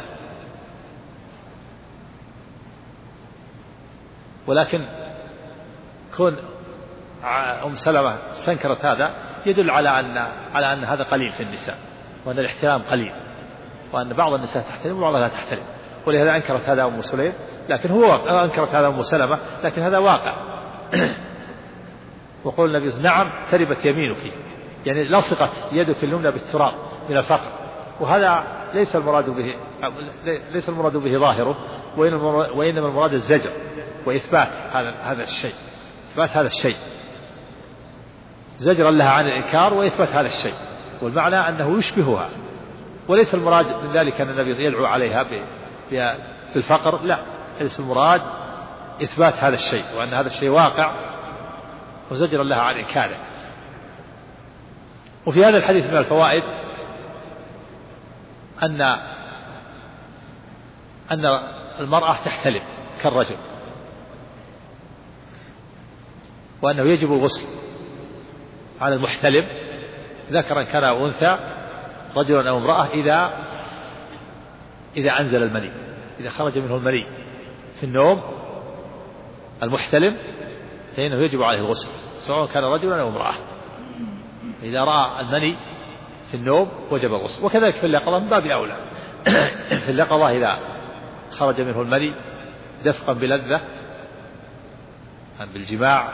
ولكن كون أم سلمة استنكرت هذا يدل على أن هذا قليل في النساء، وأن الاحتلام قليل، وأن بعض النساء تحتلم وبعضها لا تحتلم. ولهذا أنكرت هذا أم سليم، لكن أنكرت هذا أم سلمة، لكن هذا واقع. وقول النبي نعم تربت يمينك، يعني لصقت يدك اليمنى بالتراب من الفقر، وهذا ليس المراد به ظاهره، وإنما المراد الزجر وإثبات هذا الشيء، إثبات هذا الشيء زجرا لها عن الإنكار وإثبات هذا الشيء، والمعنى أنه يشبهها، وليس المراد من ذلك أن النبي يدعو عليها بالفقر، لا، ليس المراد إثبات هذا الشيء وأن هذا الشيء واقع وزجرا لها عن إنكاره. وفي هذا الحديث من الفوائد أن المرأة تحتلم كالرجل، وأنه يجب الغسل على المحتلم ذكرا كان أو أنثى، رجلا أو امرأة، إذا أنزل المني، إذا خرج منه المني في النوم المحتلم فإنه يجب عليه الغسل سواء كان رجلا أو امرأة. إذا رأى المني في النوم وجب الغسل، وكذلك في اليقظة من باب أولى. في اليقظة إذا خرج منه المني دفقا بلذة بالجماع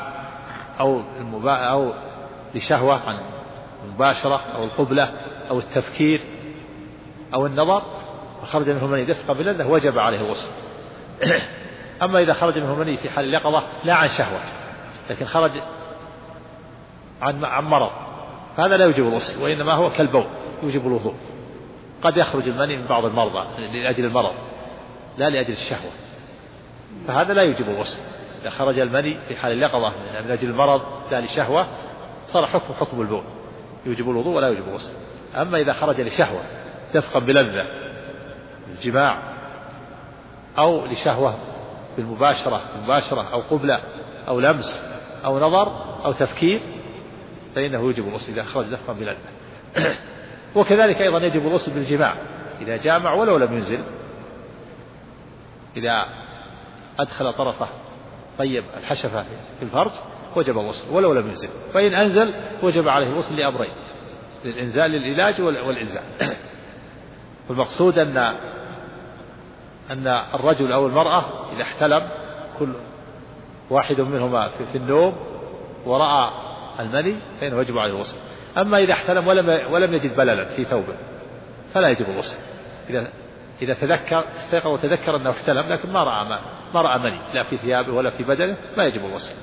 أو لشهوة عن المباشرة أو القبلة أو التفكير أو النظر، وخرج منه المني دفقا بلذة وجب عليه الغسل. أما إذا خرج منه المني في حال اليقظة لا عن شهوة لكن خرج عن مرض فهذا لا يوجب الغسل، وإنما هو كالبول يوجب الوضوء. قد يخرج المني من بعض المرضى لأجل المرض لا لأجل الشهوة، فهذا لا يوجب الغسل. إذا خرج المني في حال اليقظة من أجل المرض لا لشهوة صار حكم البول يوجب الوضوء ولا يوجب الغسل. أما إذا خرج لشهوة دفقا بلذة الجماع أو لشهوة بالمباشرة أو قبلة أو لمس أو نظر أو تفكير فإنه يوجب الغسل إذا خرج دفقا بلذة. وكذلك أيضا يجب الغسل بالجماع إذا جامع ولو لم ينزل، إذا أدخل طرفه طيب الحشفة في الفرج وجب الغسل ولو لم ينزل، فإن أنزل وجب عليه الغسل لأمرين: للإنزال للعلاج والإنزال. والمقصود أن الرجل أو المرأة إذا احتلم كل واحد منهما في النوم ورأى المني فإنه يجب عليه الغسل. أما إذا احتلم ولم يجد بللا في ثوبه فلا يجب الغسل. إذا استيقظ وتذكر أنه احتلم لكن ما رأى مني لا في ثيابه ولا في بدنه ما يجب الغسل،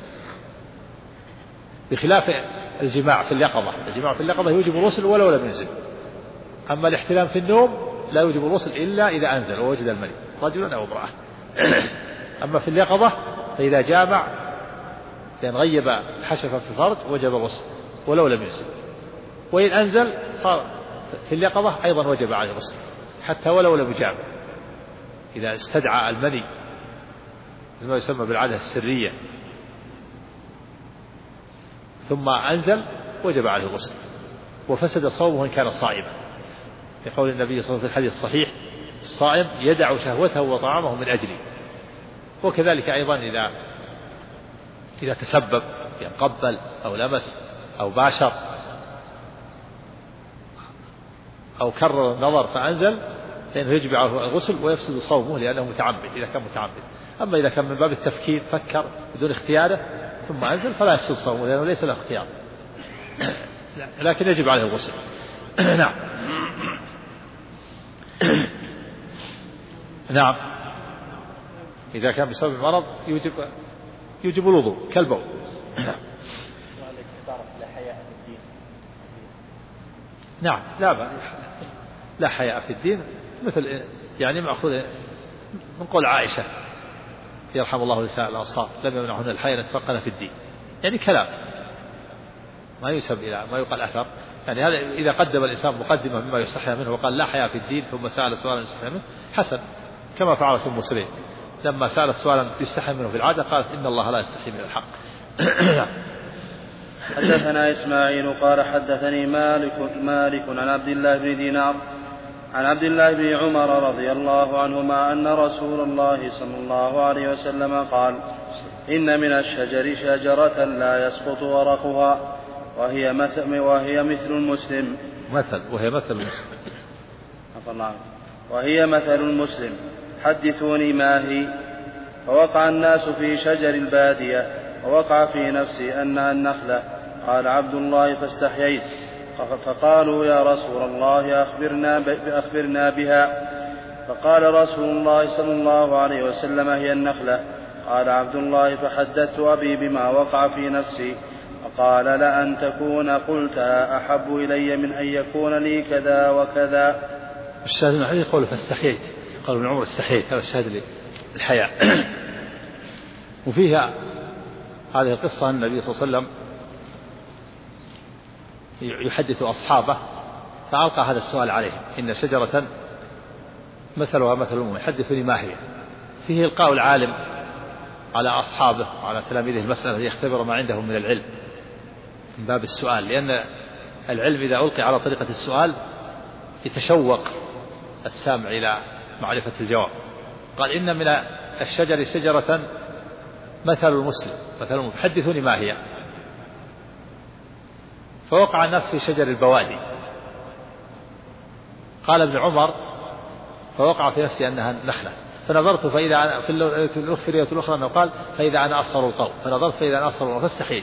بخلاف الجماع في اليقظة. الجماع في اليقظة يوجب الغسل ولو لم ينزل. أما الاحتلام في النوم لا يوجب الغسل إلا إذا أنزل ووجد المني رجل أو امرأة. أما في اليقظة فإذا جامع لأن غيب الحشفة في الفرج وجب الغسل ولو لم ينزل، وإن أنزل صار في اليقظة أيضا وجب عليه الغسل حتى ولو لم يجامع. إذا استدعى المني ما يسمى بالعادة السرية ثم أنزل وجب عليه الغسل، وفسد صومه إن كان صائما، لقول النبي صلى الله عليه وسلم في الحديث الصحيح: الصائم يدع شهوته وطعامه من أجلي. وكذلك أيضا إذا تسبب يعني قبل أو لمس أو باشر أو كرر النظر فأنزل فإنه يجب عليه الغسل ويفسد صومه لأنه متعمد إذا كان متعمد. أما إذا كان من باب التفكير فكر بدون اختياره ثم أنزل فلا يفسد صومه لأنه ليس له اختيار، لكن يجب عليه الغسل. نعم. نعم، إذا كان بسبب المرض يوجب الوضوء كالبول. نعم، لا حياء في الدين، مثل يعني مأخوذ من قول عائشة يرحم الله نساء الأنصار لم يمنعهن الحياء يتفقهن في الدين، يعني كلام ما ينسب إلى ما يقال أثر. يعني هذا إذا قدم الإنسان مقدمة مما يستحي منه وقال لا حياء في الدين ثم سأل سؤالا يستحي منه حسن، كما فعلت أم سليم لما سألت سؤالا يستحي منه في العادة قالت إن الله لا يستحي من الحق. حدثنا إسماعيل قال حدثني مالك عن عبد الله بن دينار عن عبد الله بن عمر رضي الله عنهما أن رسول الله صلى الله عليه وسلم قال: إن من الشجر شجرة لا يسقط ورقها وهي مثل المسلم وهي مثل المسلم حدثوني ما هي. فوقع الناس في شجر البادية ووقع في نفسي أنها النخلة. قال عبد الله: فاستحييت. فقالوا: يا رسول الله أخبرنا بها. فقال رسول الله صلى الله عليه وسلم: هي النخلة. قال عبد الله: فحدثت أبي بما وقع في نفسي فقال: لأن تكون قلتها أحب إلي من أن يكون لي كذا وكذا. الشاهد من الحديث قوله فاستحييت، قال ابن عمر استحييت، هذا الشاهد للحياء. وفيها هذه القصة النبي صلى الله عليه وسلم يحدث أصحابه فألقى هذا السؤال عليه: إن شجرة مثلها مثل المؤمن حدثني ما هي. فيه إلقاء العالم على أصحابه وعلى تلاميذه المسألة ليختبر ما عندهم من العلم من باب السؤال، لأن العلم إذا ألقي على طريقة السؤال يتشوق السامع إلى معرفة الجواب. قال: إن من الشجر شجرة مثل المسلم حدثوني ما هي. فوقع الناس في شجر البوادي قال ابن عمر فوقع في نفسي أنها نخلة، فنظرت فإذا أنا في الرواية الأخرى أنه قال فإذا أنا أصفر القوم، فنظرت فإذا أنا أصفر القوم فاستحييت،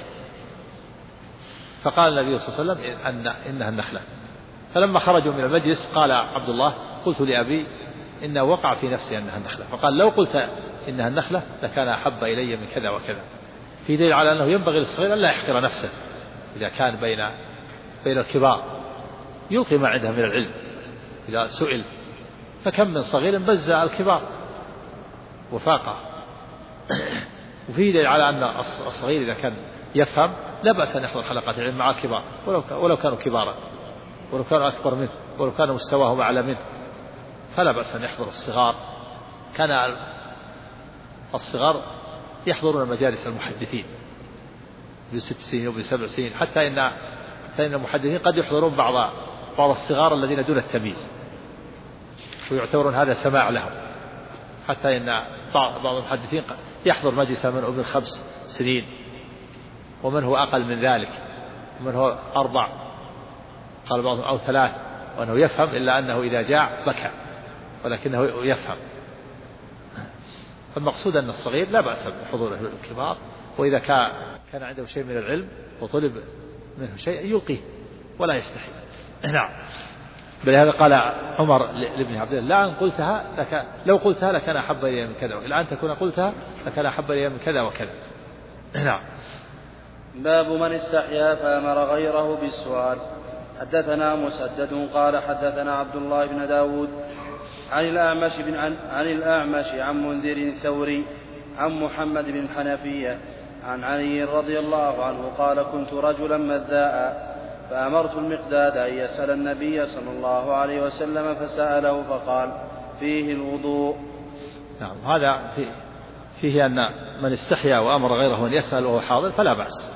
فقال النبي صلى الله عليه وسلم إنها النخلة. فلما خرجوا من المجلس قال عبد الله قلت لأبي إنه وقع في نفسي أنها النخلة، فقال لو قلت إنها النخلة لكان أحب إلي من كذا وكذا. في دليل على أنه ينبغي للصغير أن لا يحقر نفسه إذا كان بين الكبار، يلقي ما عنده من العلم إذا سئل، فكم من صغير بزع الكبار وفاقه. وفي دليل على أن الصغير إذا كان يفهم لا بأس أن يحضر حلقات العلم مع الكبار ولو كانوا كبارا، ولو كانوا أكبر منه، ولو كان مستواهم أعلى منه، فلا بأس أن يحضر الصغار. كان الصغار يحضرون مجالس المحدثين ب6 سنين وب7 سنين، حتى إن المحدثين قد يحضرون بعض الصغار الذين دون التمييز، ويعتبرون هذا سماع لهم، حتى إن بعض المحدثين يحضر مجلس من ابن 5 سنين، ومن هو أقل من ذلك، ومن هو 4 قال بعضهم أو 3، وأنه يفهم إلا أنه إذا جاع بكى ولكنه يفهم. فالمقصود أن الصغير لا بأس بحضوره الكبار، وإذا كان عنده شيء من العلم وطلب منه شيء يلقيه ولا يستحي. نعم. بلهذا قال عمر لابن عبد الله لو قلتها لكان أحب إلي من كذا وكذا، الآن تكون قلتها لكان أحب إلي من كذا وكذا. نعم. باب من استحيا فأمر غيره بالسؤال. حدثنا مسدد قال حدثنا عبد الله بن داود عن الأعمش عن منذر الثوري عن محمد بن حنفية عن علي رضي الله عنه قال كنت رجلا مذاء فأمرت المقداد أن يسأل النبي صلى الله عليه وسلم فسأله فقال فيه الوضوء. نعم. هذا فيه أن من استحيا وأمر غيره أن يسأل وهو حاضر فلا بأس.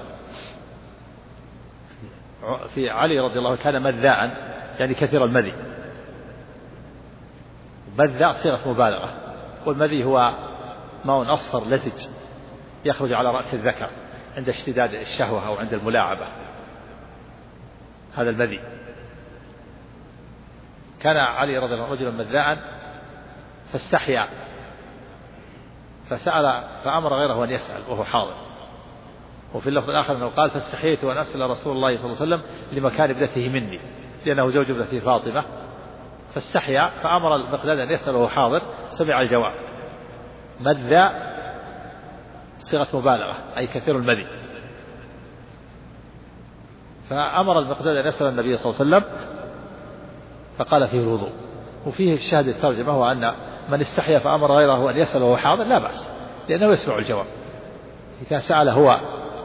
في علي رضي الله عنه كان مذاء يعني كثير المذي، مذاء صيغة مبالغة، والمذي هو ماء أصفر لزج يخرج على رأس الذكر عند اشتداد الشهوة أو عند الملاعبة، هذا المذي. كان علي رضي الله عنه رجلا مذاء فاستحيا فسأل فأمر غيره أن يسأل وهو حاضر. وفي اللفظ الآخر أنه قال فاستحييت وأن أسأل رسول الله صلى الله عليه وسلم لمكان ابنته مني، لأنه زوج ابنته فاطمة، فاستحيا فأمر المقداد أن يسأل وهو حاضر، سمع الجواب. مذاء صيغة مبالغة أي كثير المذي، فأمر المقداد أن يسأل النبي صلى الله عليه وسلم فقال فيه الوضوء. وفيه الشاهد الترجمة هو أن من استحيا فأمر غيره أن يسأل وهو حاضر لا بأس، لأنه يسمع الجواب. إذا سأل هو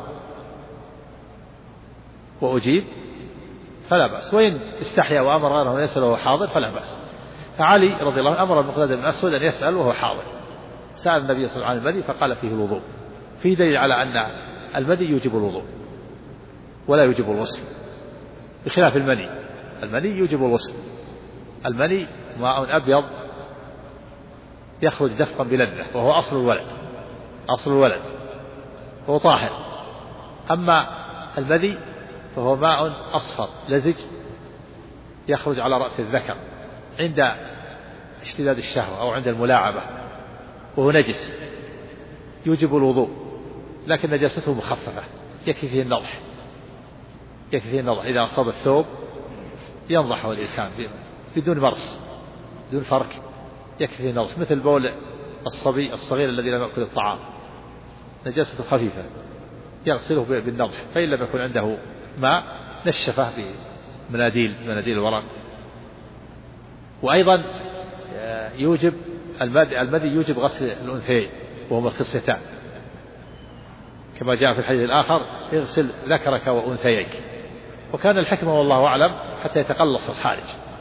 وأجيب فلا بأس، وإن استحيا وأمر غيره أن يسأل وهو حاضر فلا بأس. فعلي رضي الله عنه أمر المقداد بن أسود أن يسأل وهو حاضر، سأل النبي صلى الله عليه وسلم عن المذي فقال فيه الوضوء. فيه دليل على أن المذي يوجب الوضوء ولا يوجب الغسل، بخلاف المني. المني يوجب الغسل. المني ماء أبيض يخرج دفقا بلذة وهو أصل الولد هو طاهر. أما المذي فهو ماء أصفر لزج يخرج على رأس الذكر عند اشتداد الشهوة أو عند الملاعبة، وهو نجس يوجب الوضوء، لكن نجاسته مخففة يكفي فيه النضح. إذا أصاب الثوب ينضحه الإنسان بدون مرس بدون فرك، يكفي فيه النضح، مثل بول الصبي الصغير الذي لم يأكل الطعام نجاسته خفيفة يغسله بالنضح، فإن لم يكن عنده ماء نشفه بمناديل الورق. وأيضا يوجب المذي يوجب غسل الأنثيين وهما الخصيتان، كما جاء في الحديث الآخر اغسل ذكرك وأنثييك. وكان الحكمة والله أعلم حتى يتقلص الخارج،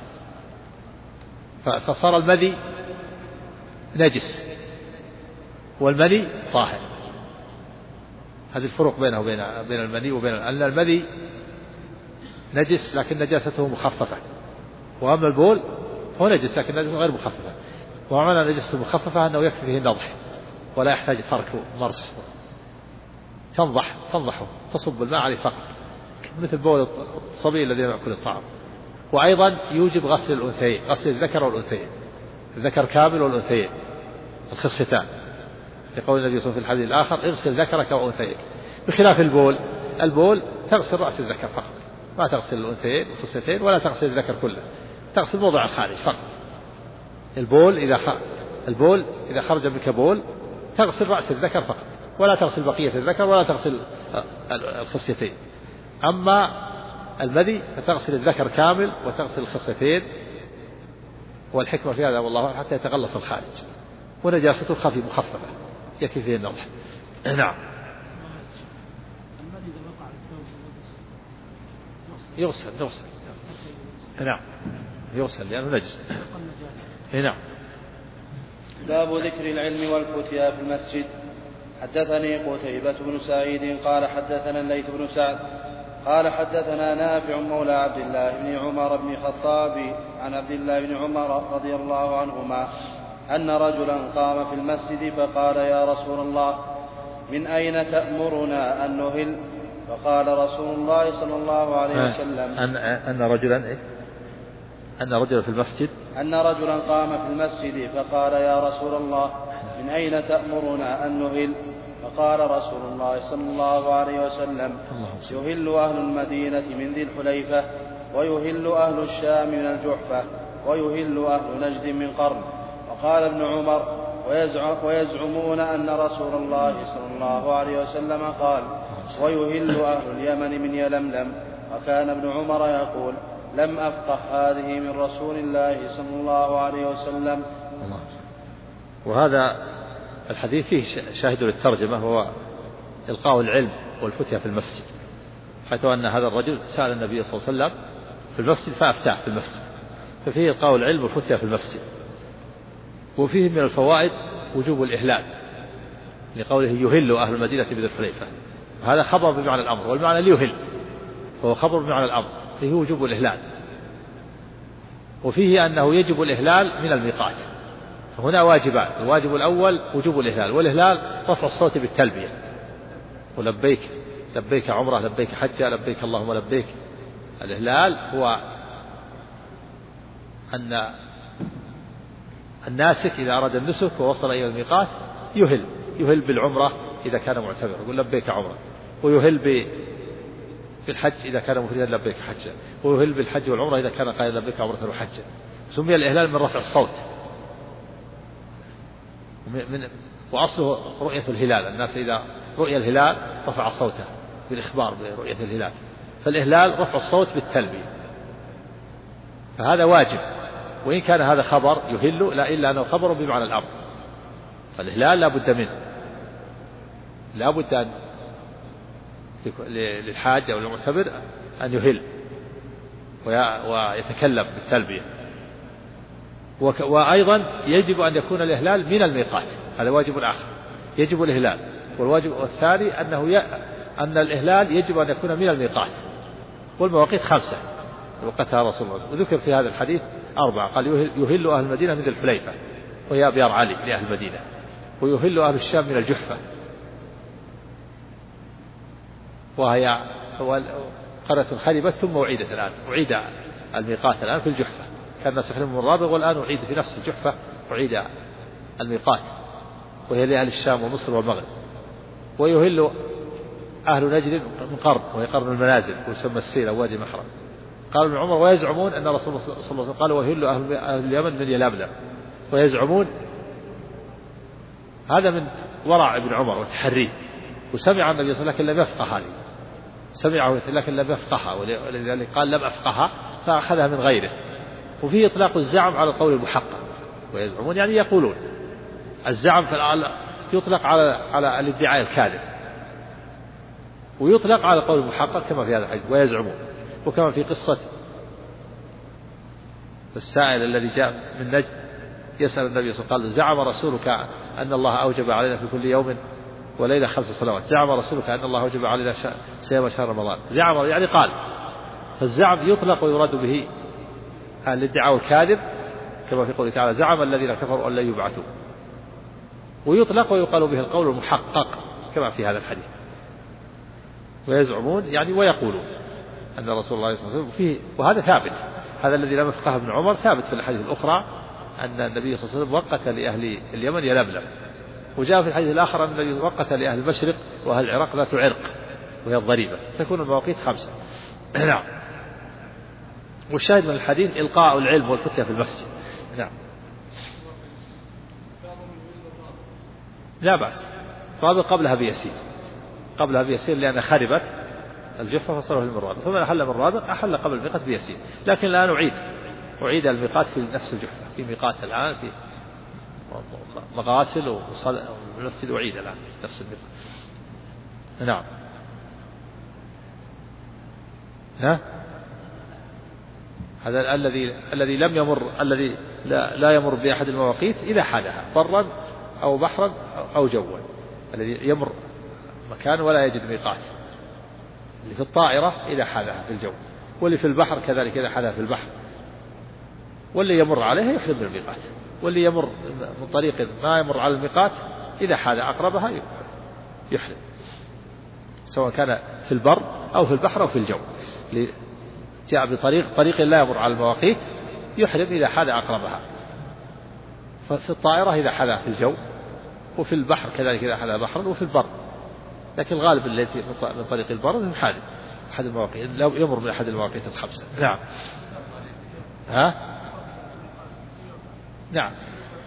فصار المذي نجس والمني طاهر. هذه الفرق بينه وبين المني وبين أن المذي نجس لكن نجاسته مخففة، وأما البول هو نجس لكن نجاسته غير مخففة. ومعنى نجاسته مخففة أنه يكفي فيه النضح ولا يحتاج فرك مرس، تنضحه تصب الماء عليه فقط، مثل بول الصبي الذي يأكل الطعام. وأيضا يوجب غسل الأنثيين، غسل الذكر والأنثيين، الذكر كامل والأنثيين الخصيتان، لقول النبي صلى الله عليه وسلم في الحديث الآخر اغسل ذكرك وأنثيك، بخلاف البول. البول تغسل رأس الذكر فقط، ما تغسل الأنثيين الخصيتين ولا تغسل الذكر كله، تغسل موضع الخارج فقط. البول إذا خرج منك بول تغسل رأس الذكر فقط، ولا تغسل بقية الذكر ولا تغسل الخصيتين. أما المذي فتغسل الذكر كامل وتغسل الخصيتين، والحكمة في هذا والله حتى يتغلص الخارج، ونجاسته الخفي مخففة يكفي فيه النضح. نعم. يغسل نعم يغسل لأنه نجس. نعم. باب ذكر العلم والفتيا في المسجد. حدثني قتيبة بن سعيد قال حدثنا الليث بن سعد قال حدثنا نافع مولى عبد الله بن عمر بن الخطاب عن عبد الله بن عمر رضي الله عنهما أن رجلا قام في المسجد فقال يا رسول الله من أين تأمرنا أن نهل؟ فقال رسول الله صلى الله عليه وسلم أن رجلا في المسجد، أن رجلا قام في المسجد فقال يا رسول الله من أين تأمرنا أن نهل؟ فقال رسول الله صلى الله عليه وسلم يهل أهل المدينة من ذي الحليفة، ويهل أهل الشام من الجحفة، ويهل أهل نجد من قرن. وقال ابن عمر ويزعمون أن رسول الله صلى الله عليه وسلم قال ويهل أهل اليمن من يلملم. وكان ابن عمر يقول لم أفقه هذه من رسول الله صلى الله عليه وسلم. وهذا الحديث فيه شاهد للترجمة، هو إلقاء العلم والفتيا في المسجد، حيث أن هذا الرجل سأل النبي صلى الله عليه وسلم في المسجد فأفتاه في المسجد، ففيه إلقاء العلم والفتيا في المسجد. وفيه من الفوائد وجوب الإهلال لقوله يهل أهل المدينة بذي الحليفة، هذا خبر بمعنى الأمر، والمعنى ليهل فهو خبر بمعنى الأمر، فيه وجوب الإهلال. وفيه أنه يجب الإهلال من الميقات، فهنا واجبان: الواجب الأول وجوب الإهلال، والإهلال رفع الصوت بالتلبية، ولبيك لبيك عمره لبيك حجة لبيك اللهم لبيك. الإهلال هو أن الناسك إذا أراد النسك ووصل إلى الميقات يهل بالعمرة إذا كان معتمرا يقول لبيك عمرة، ويهل بالحج إذا كان مفردا لبيك حجة، ويهل بالحج والعمرة إذا كان قائلا لبيك عمرة وحجة. سمي الإهلال من رفع الصوت، وأصله رؤية الهلال، الناس إذا رؤية الهلال رفع صوته بالإخبار برؤية الهلال، فالإهلال رفع الصوت بالتلبية، فهذا واجب. وإن كان هذا خبر يهل لا إلا أنه خبر بمعنى الأمر، فالإهلال لا بد منه، لا بد أن للحاج أو المعتمر أن يهل ويتكلم بالتلبية. وأيضا يجب أن يكون الإهلال من الميقات، هذا واجب آخر، يجب الإهلال. والواجب الثاني أن الإهلال يجب أن يكون من الميقات، والمواقيت 5 وقتها رسول الله، وذكر في هذا الحديث 4، قال يهل أهل المدينة من ذي الحليفة وهي أبيار علي لأهل المدينة، ويهل أهل الشام من الجحفة وهي قرية خربت ثم أعيدت الآن، أعيد الميقات الآن في الجحفة، كان الناس يحرمون من الرابغ والآن أعيد في نفس الجحفة، أعيد الميقات وهي لأهل الشام ومصر والمغرب. ويهل أهل نجد من قرن وهي قرن المنازل ويسمى السيل أو وادي محرم. قال ابن عمر ويزعمون أن رسول الله صلى الله عليه وسلم قال ويهل أهل اليمن من يلملم، ويزعمون هذا من ورع ابن عمر وتحريه، وسمع النبي صلى الله عليه وسلم لكن لم يفقه هذه، سمعه لكن لم يفقهها، ولذلك قال لم أفقهها فأخذها من غيره. وفيه إطلاق الزعم على القول المحقق، ويزعمون يعني يقولون. الزعم يطلق على الادعاء الكاذب، ويطلق على القول المحقق كما في هذا الحديث ويزعمون. وكما في قصة السائل الذي جاء من نجد يسأل النبي صلى الله عليه وسلم قال زعم رسولك أن الله أوجب علينا في كل يوم وليلة 5 صلوات، زعم رسولك أن الله أوجب علينا صيام شهر رمضان. زعم يعني قال، فالزعم يطلق ويراد به الادعاء الكاذب كما في قوله تعالى زعم الذين كفروا أن لن يبعثوا، ويطلق ويقال به القول المحقق كما في هذا الحديث. ويزعمون يعني ويقولون أن رسول الله صلى الله عليه وسلم فيه، وهذا ثابت هذا الذي لم يفقه ابن عمر ثابت في الحديث الأخرى أن النبي صلى الله عليه وسلم وقت لأهل اليمن يلملم، وجاء في الحديث الآخر أن النبي وقت لأهل المشرق وأهل العراق ذات عرق وهي الضريبة، تكون المواقيت 5. نعم. والشاهد من الحديث إلقاء العلم والفتية في المسجد. نعم. لا بأس، قبلها بيسير لأن خربت الجفة فصاروا المرابط، فمن أحل من الرابط أحل قبل الميقات بيسير. لكن الآن أعيد الميقات في نفس الجفة، في ميقات الآن في مغاسل والمسجد أعيد الآن نفس الميقات. نعم. هذا الذي لم يمر، الذي لا يمر بأحد المواقيت إذا حالها برا أو بحرا أو جوا، الذي يمر مكان ولا يجد ميقات، اللي في الطائرة إذا حالها في الجو، واللي في البحر كذلك إذا حالها في البحر، واللي يمر عليها يحرم بالميقات، واللي يمر من طريق ما يمر على الميقات إذا حال أقربها يحرم، سواء كان في البر أو في البحر أو في الجو. جاء بطريق لا يمر على المواقيت يحرم إذا حال أقربها، ففي الطائرة إذا حالها في الجو، وفي البحر كذلك إذا حالها بحرا، وفي البر. لكن الغالب التي من طريق البر من حال أحد المواقيت، لو يمر من أحد المواقيت 5. نعم. نعم.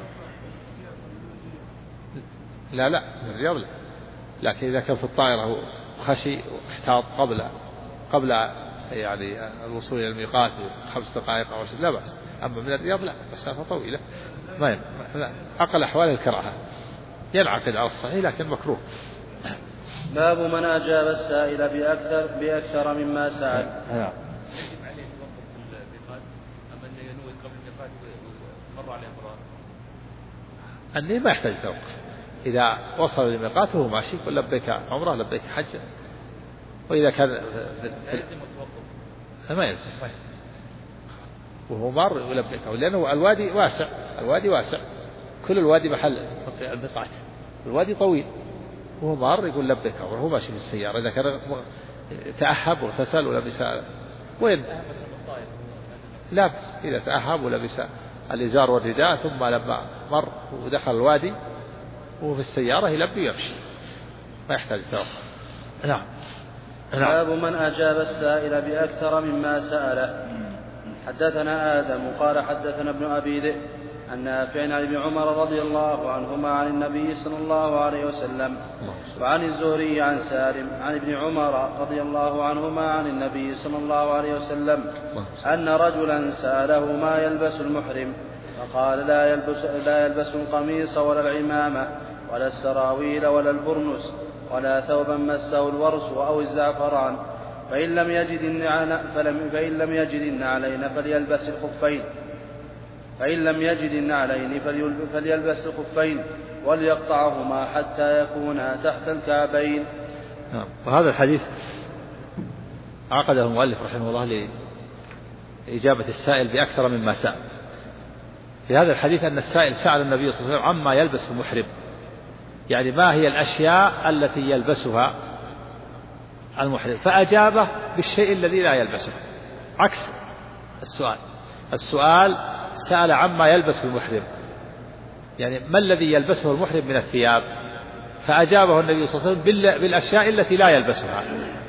لا من الرياض لا، لكن إذا كان في الطائرة وخشي واحتاط قبل يعني الوصول إلى الميقات 5 دقائق أو 10 لا بأس. أما من الرياض لا، مسافة طويلة ما أقل أحوال الكراهة، ينعقد على الصحيح لكن مكروه. باب من أجاب السائل بأكثر مما سأل. يجب عليه يوقف الميقات أم أن ينوي قبل الميقات ومر عليه مرار؟ أني ما يحتاج توقف، إذا وصل للميقات وهو ماشي يقول لبيك عمره لبيك حج، وإذا كان ما يلزم وهو مار يلبيك، لأنه الوادي واسع، كل الوادي محل الميقات، الوادي طويل، وهو مار يقول لبيك عمره، هو ماشي في السيارة. إذا كان تأهب واغتسل ولبس وين لابس، إذا تأهب ولبس الإزار والرداء ثم لما مر ودخل الوادي وهو في السيارة يلبي ويمشي، ما يحتاج توقف. نعم. باب من أجاب السائل بأكثر مما سأله. حدثنا آدم قال حدثنا ابن أبي ذئب عن نافع عن ابن عمر رضي الله عنهما عن النبي صلى الله عليه وسلم، وعن الزهري عن سالم عن ابن عمر رضي الله عنهما عن النبي صلى الله عليه وسلم أن رجلا سأله ما يلبس المحرم، فقال لا يلبس القميص ولا العمامة ولا السراويل ولا البرنس ولا ثوبا مسه الورس أو الزعفران، فإن لم يجد النعلين فليلبس الخفين، فإن لم يجد النعلين فليلبس الخفين وليقطعهما حتى يكونا تحت الكعبين. وهذا الحديث عقده المؤلف رحمه الله لإجابة السائل بأكثر مما سأل. في هذا الحديث أن السائل سأل النبي صلى الله عليه وسلم عما يلبس المحرم، يعني ما هي الأشياء التي يلبسها المحرم، فأجابه بالشيء الذي لا يلبسه، عكس السؤال سأل عما يلبس المحرم، يعني ما الذي يلبسه المحرم من الثياب، فأجابه النبي صلى الله عليه وسلم بالأشياء التي لا يلبسها.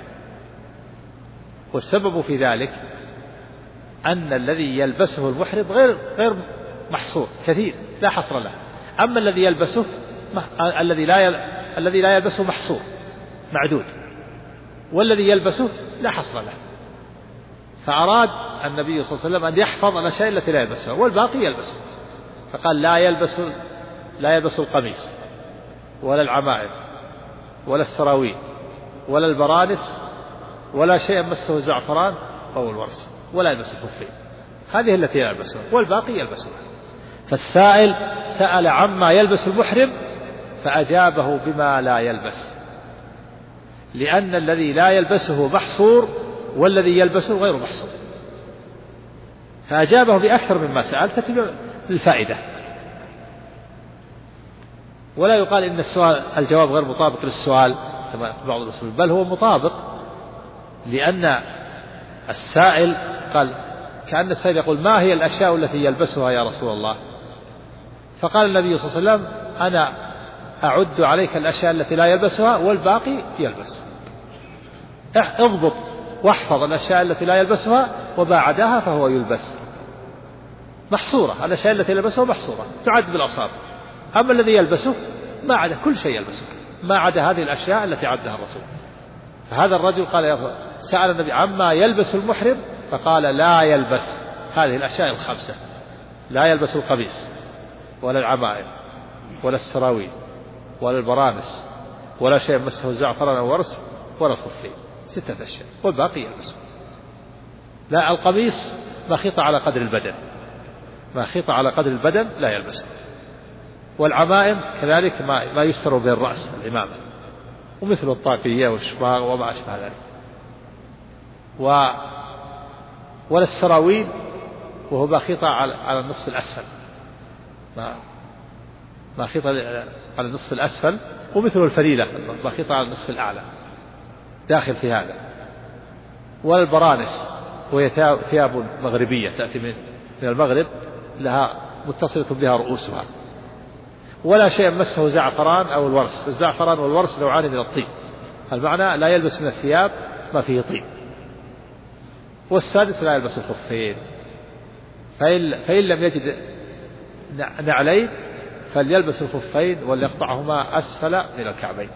والسبب في ذلك أن الذي يلبسه المحرم غير محصور، كثير لا حصر له، أما الذي يلبسه الذي لا يلبسه محصور معدود، والذي يلبسه لا حصر له، فأراد النبي صلى الله عليه وسلم أن يحفظ الأشياء التي لا يلبسها والباقي يلبسه، فقال لا يلبس القميص ولا العمائم ولا السراويل ولا البرانس ولا شيء مسه الزعفران أو الورس، ولا يلبس الخفين، هذه التي لا يلبسها والباقي يلبسها. فالسائل سأل عما يلبس المحرم فأجابه بما لا يلبس، لأن الذي لا يلبسه محصور والذي يلبسه غير محصور، فأجابه بأكثر مما سأل تتبع الفائدة. ولا يقال إن الجواب غير مطابق للسؤال كما في بعض الأسلوب، بل هو مطابق، لأن السائل قال كأن السائل يقول ما هي الأشياء التي يلبسها يا رسول الله؟ فقال النبي صلى الله عليه وسلم أنا أعد عليك الأشياء التي لا يلبسها والباقي يلبس. اضبط واحفظ الأشياء التي لا يلبسها وما عداها فهو يلبس. محصورة، الأشياء التي يلبسها محصورة تعد بالأصابع. أما الذي يلبسه ما عدا، كل شيء يلبسه ما عدا هذه الأشياء التي عدها الرسول. فهذا الرجل قال سأل النبي عما يلبس المحرم فقال لا يلبس هذه الأشياء الخمسة، لا يلبس القميص ولا العمائم ولا السراويل ولا البرانس ولا شيء مسه الزعفران أو ورس ولا الخفين، 6 أشياء والباقي يلبسه. لا، القميص ما خيط على قدر البدن، ما خيط على قدر البدن لا يلبسه. والعمائم كذلك ما يستر به الرأس، العمامة، ومثل الطاقية والشماغ وما أشبه ذلك. ولا السراويل وهو ما خيط على النصف الأسفل، ما خيط على النصف الأسفل، ومثل الفريلة ما خيط على النصف الأعلى داخل في هذا. ولا البرانس وهي ثياب مغربية تأتي من المغرب لها متصلة بها رؤوسها. ولا شيء مسه زعفران أو الورس، الزعفران والورس نوعان من الطيب، المعنى لا يلبس من الثياب ما فيه طيب. والسادس لا يلبس الخفين، فإن لم يجد نعلين فليلبس الخفين وليقطعهما أسفل من الكعبين.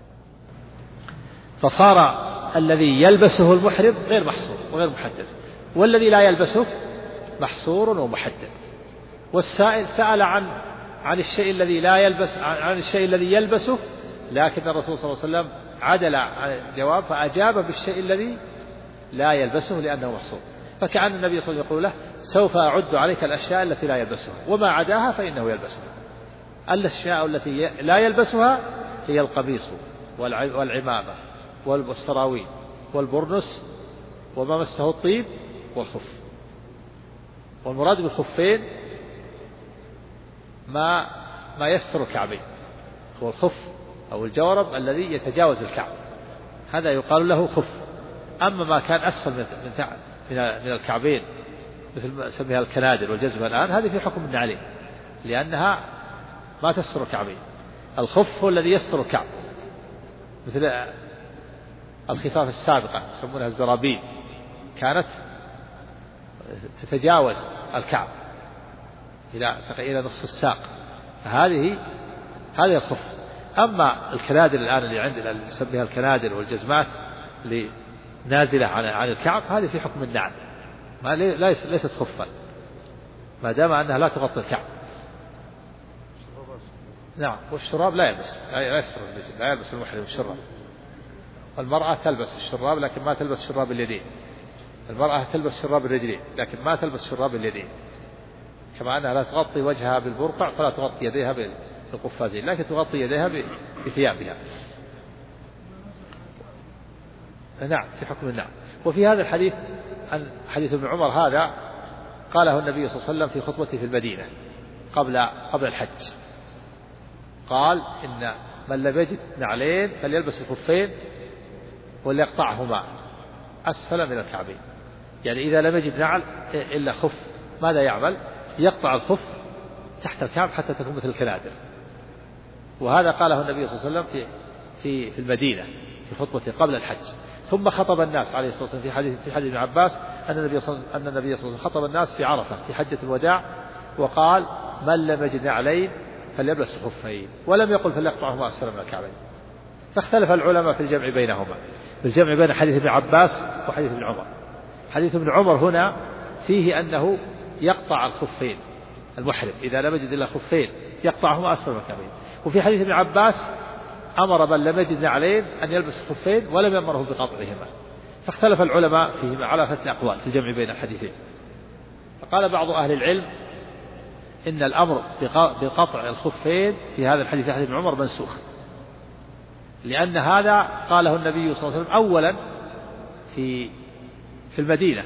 فصار الذي يلبسه المحرم غير محصور وغير محدد، والذي لا يلبسه محصور ومحدد. والسائل سأل عن الشيء الذي لا يلبس، عن الشيء الذي يلبسه، لكن الرسول صلى الله عليه وسلم عدل عن الجواب فأجاب بالشيء الذي لا يلبسه لأنه محصور. فكأن النبي صلى الله عليه وسلم يقول له سوف أعد عليك الأشياء التي لا يلبسها وما عداها فإنه يلبسها. الأشياء التي لا يلبسها هي القميص والعمامة والسراويل والبرنس وما مسه الطيب والخف. والمراد بالخفين ما يستر الكعبين، هو الخف أو الجورب الذي يتجاوز الكعب، هذا يقال له خف. أما ما كان أسفل من الكعبين مثل ما سميها الكنادر والجزمة الآن، هذه في حكم النعلين لأنها ما تستر الكعبين. الخف هو الذي يستر الكعب، مثل الخفاف السابقة يسمونها الزرابين، كانت تتجاوز الكعب إلى نصف الساق، هذه الخف. أما الكنادر الآن اللي عندنا اللي نسميها الكنادر والجزمات اللي نازلة عن الكعب، هذه في حكم النعل، ليست خفا ما دام أنها لا تغطي الكعب. نعم. والشراب لا يلبس، لا يلبس المحرم الشراب. المرأة تلبس الشراب لكن ما تلبس شراب اليدين. المرأة تلبس شراب الرجلين لكن ما تلبس شراب اليدين، كما أنها لا تغطي وجهها بالبرقع فلا تغطي يديها بالقفازين، لكن تغطي يديها بثيابها. نعم، في حكم النعم. وفي هذا الحديث عن حديث ابن عمر هذا قاله النبي صلى الله عليه وسلم في خطبته في المدينة قبل الحج، قال إن من لم يجد نعلين فليلبس الخفين وليقطعهما أسفل من الكعبين. يعني إذا لم يجد نعل إلا خف ماذا يعمل؟ يقطع الخف تحت الكعب حتى تكون مثل الكنادر. وهذا قاله النبي صلى الله عليه وسلم في المدينة في خطبته قبل الحج. ثم خطب الناس عليه الصلاة والسلام في حديث ابن عباس أن النبي صلى الله عليه وسلم خطب الناس في عرفة في حجة الوداع وقال من لم يجد نعلين فليلبس الخفين، ولم يقل فليقطعهما أسفل من الكعبين. فاختلف العلماء في الجمع بينهما، بالجمع بين حديث ابن عباس وحديث ابن عمر. حديث ابن عمر هنا فيه أنه يقطع الخفين المحرم إذا لم يجد إلا خفين يقطعهما أسفل من الكعبين. وفي حديث ابن عباس أمر من لم يجد نعلين أن يلبس الخفين ولم يأمره بقطعهما. فاختلف العلماء فيهما على 3 أقوال في الجمع بين الحديثين. فقال بعض أهل العلم إن الأمر بقطع الخفين في هذا الحديث حديث ابن عمر منسوخ، لأن هذا قاله النبي صلى الله عليه وسلم أولا في المدينة.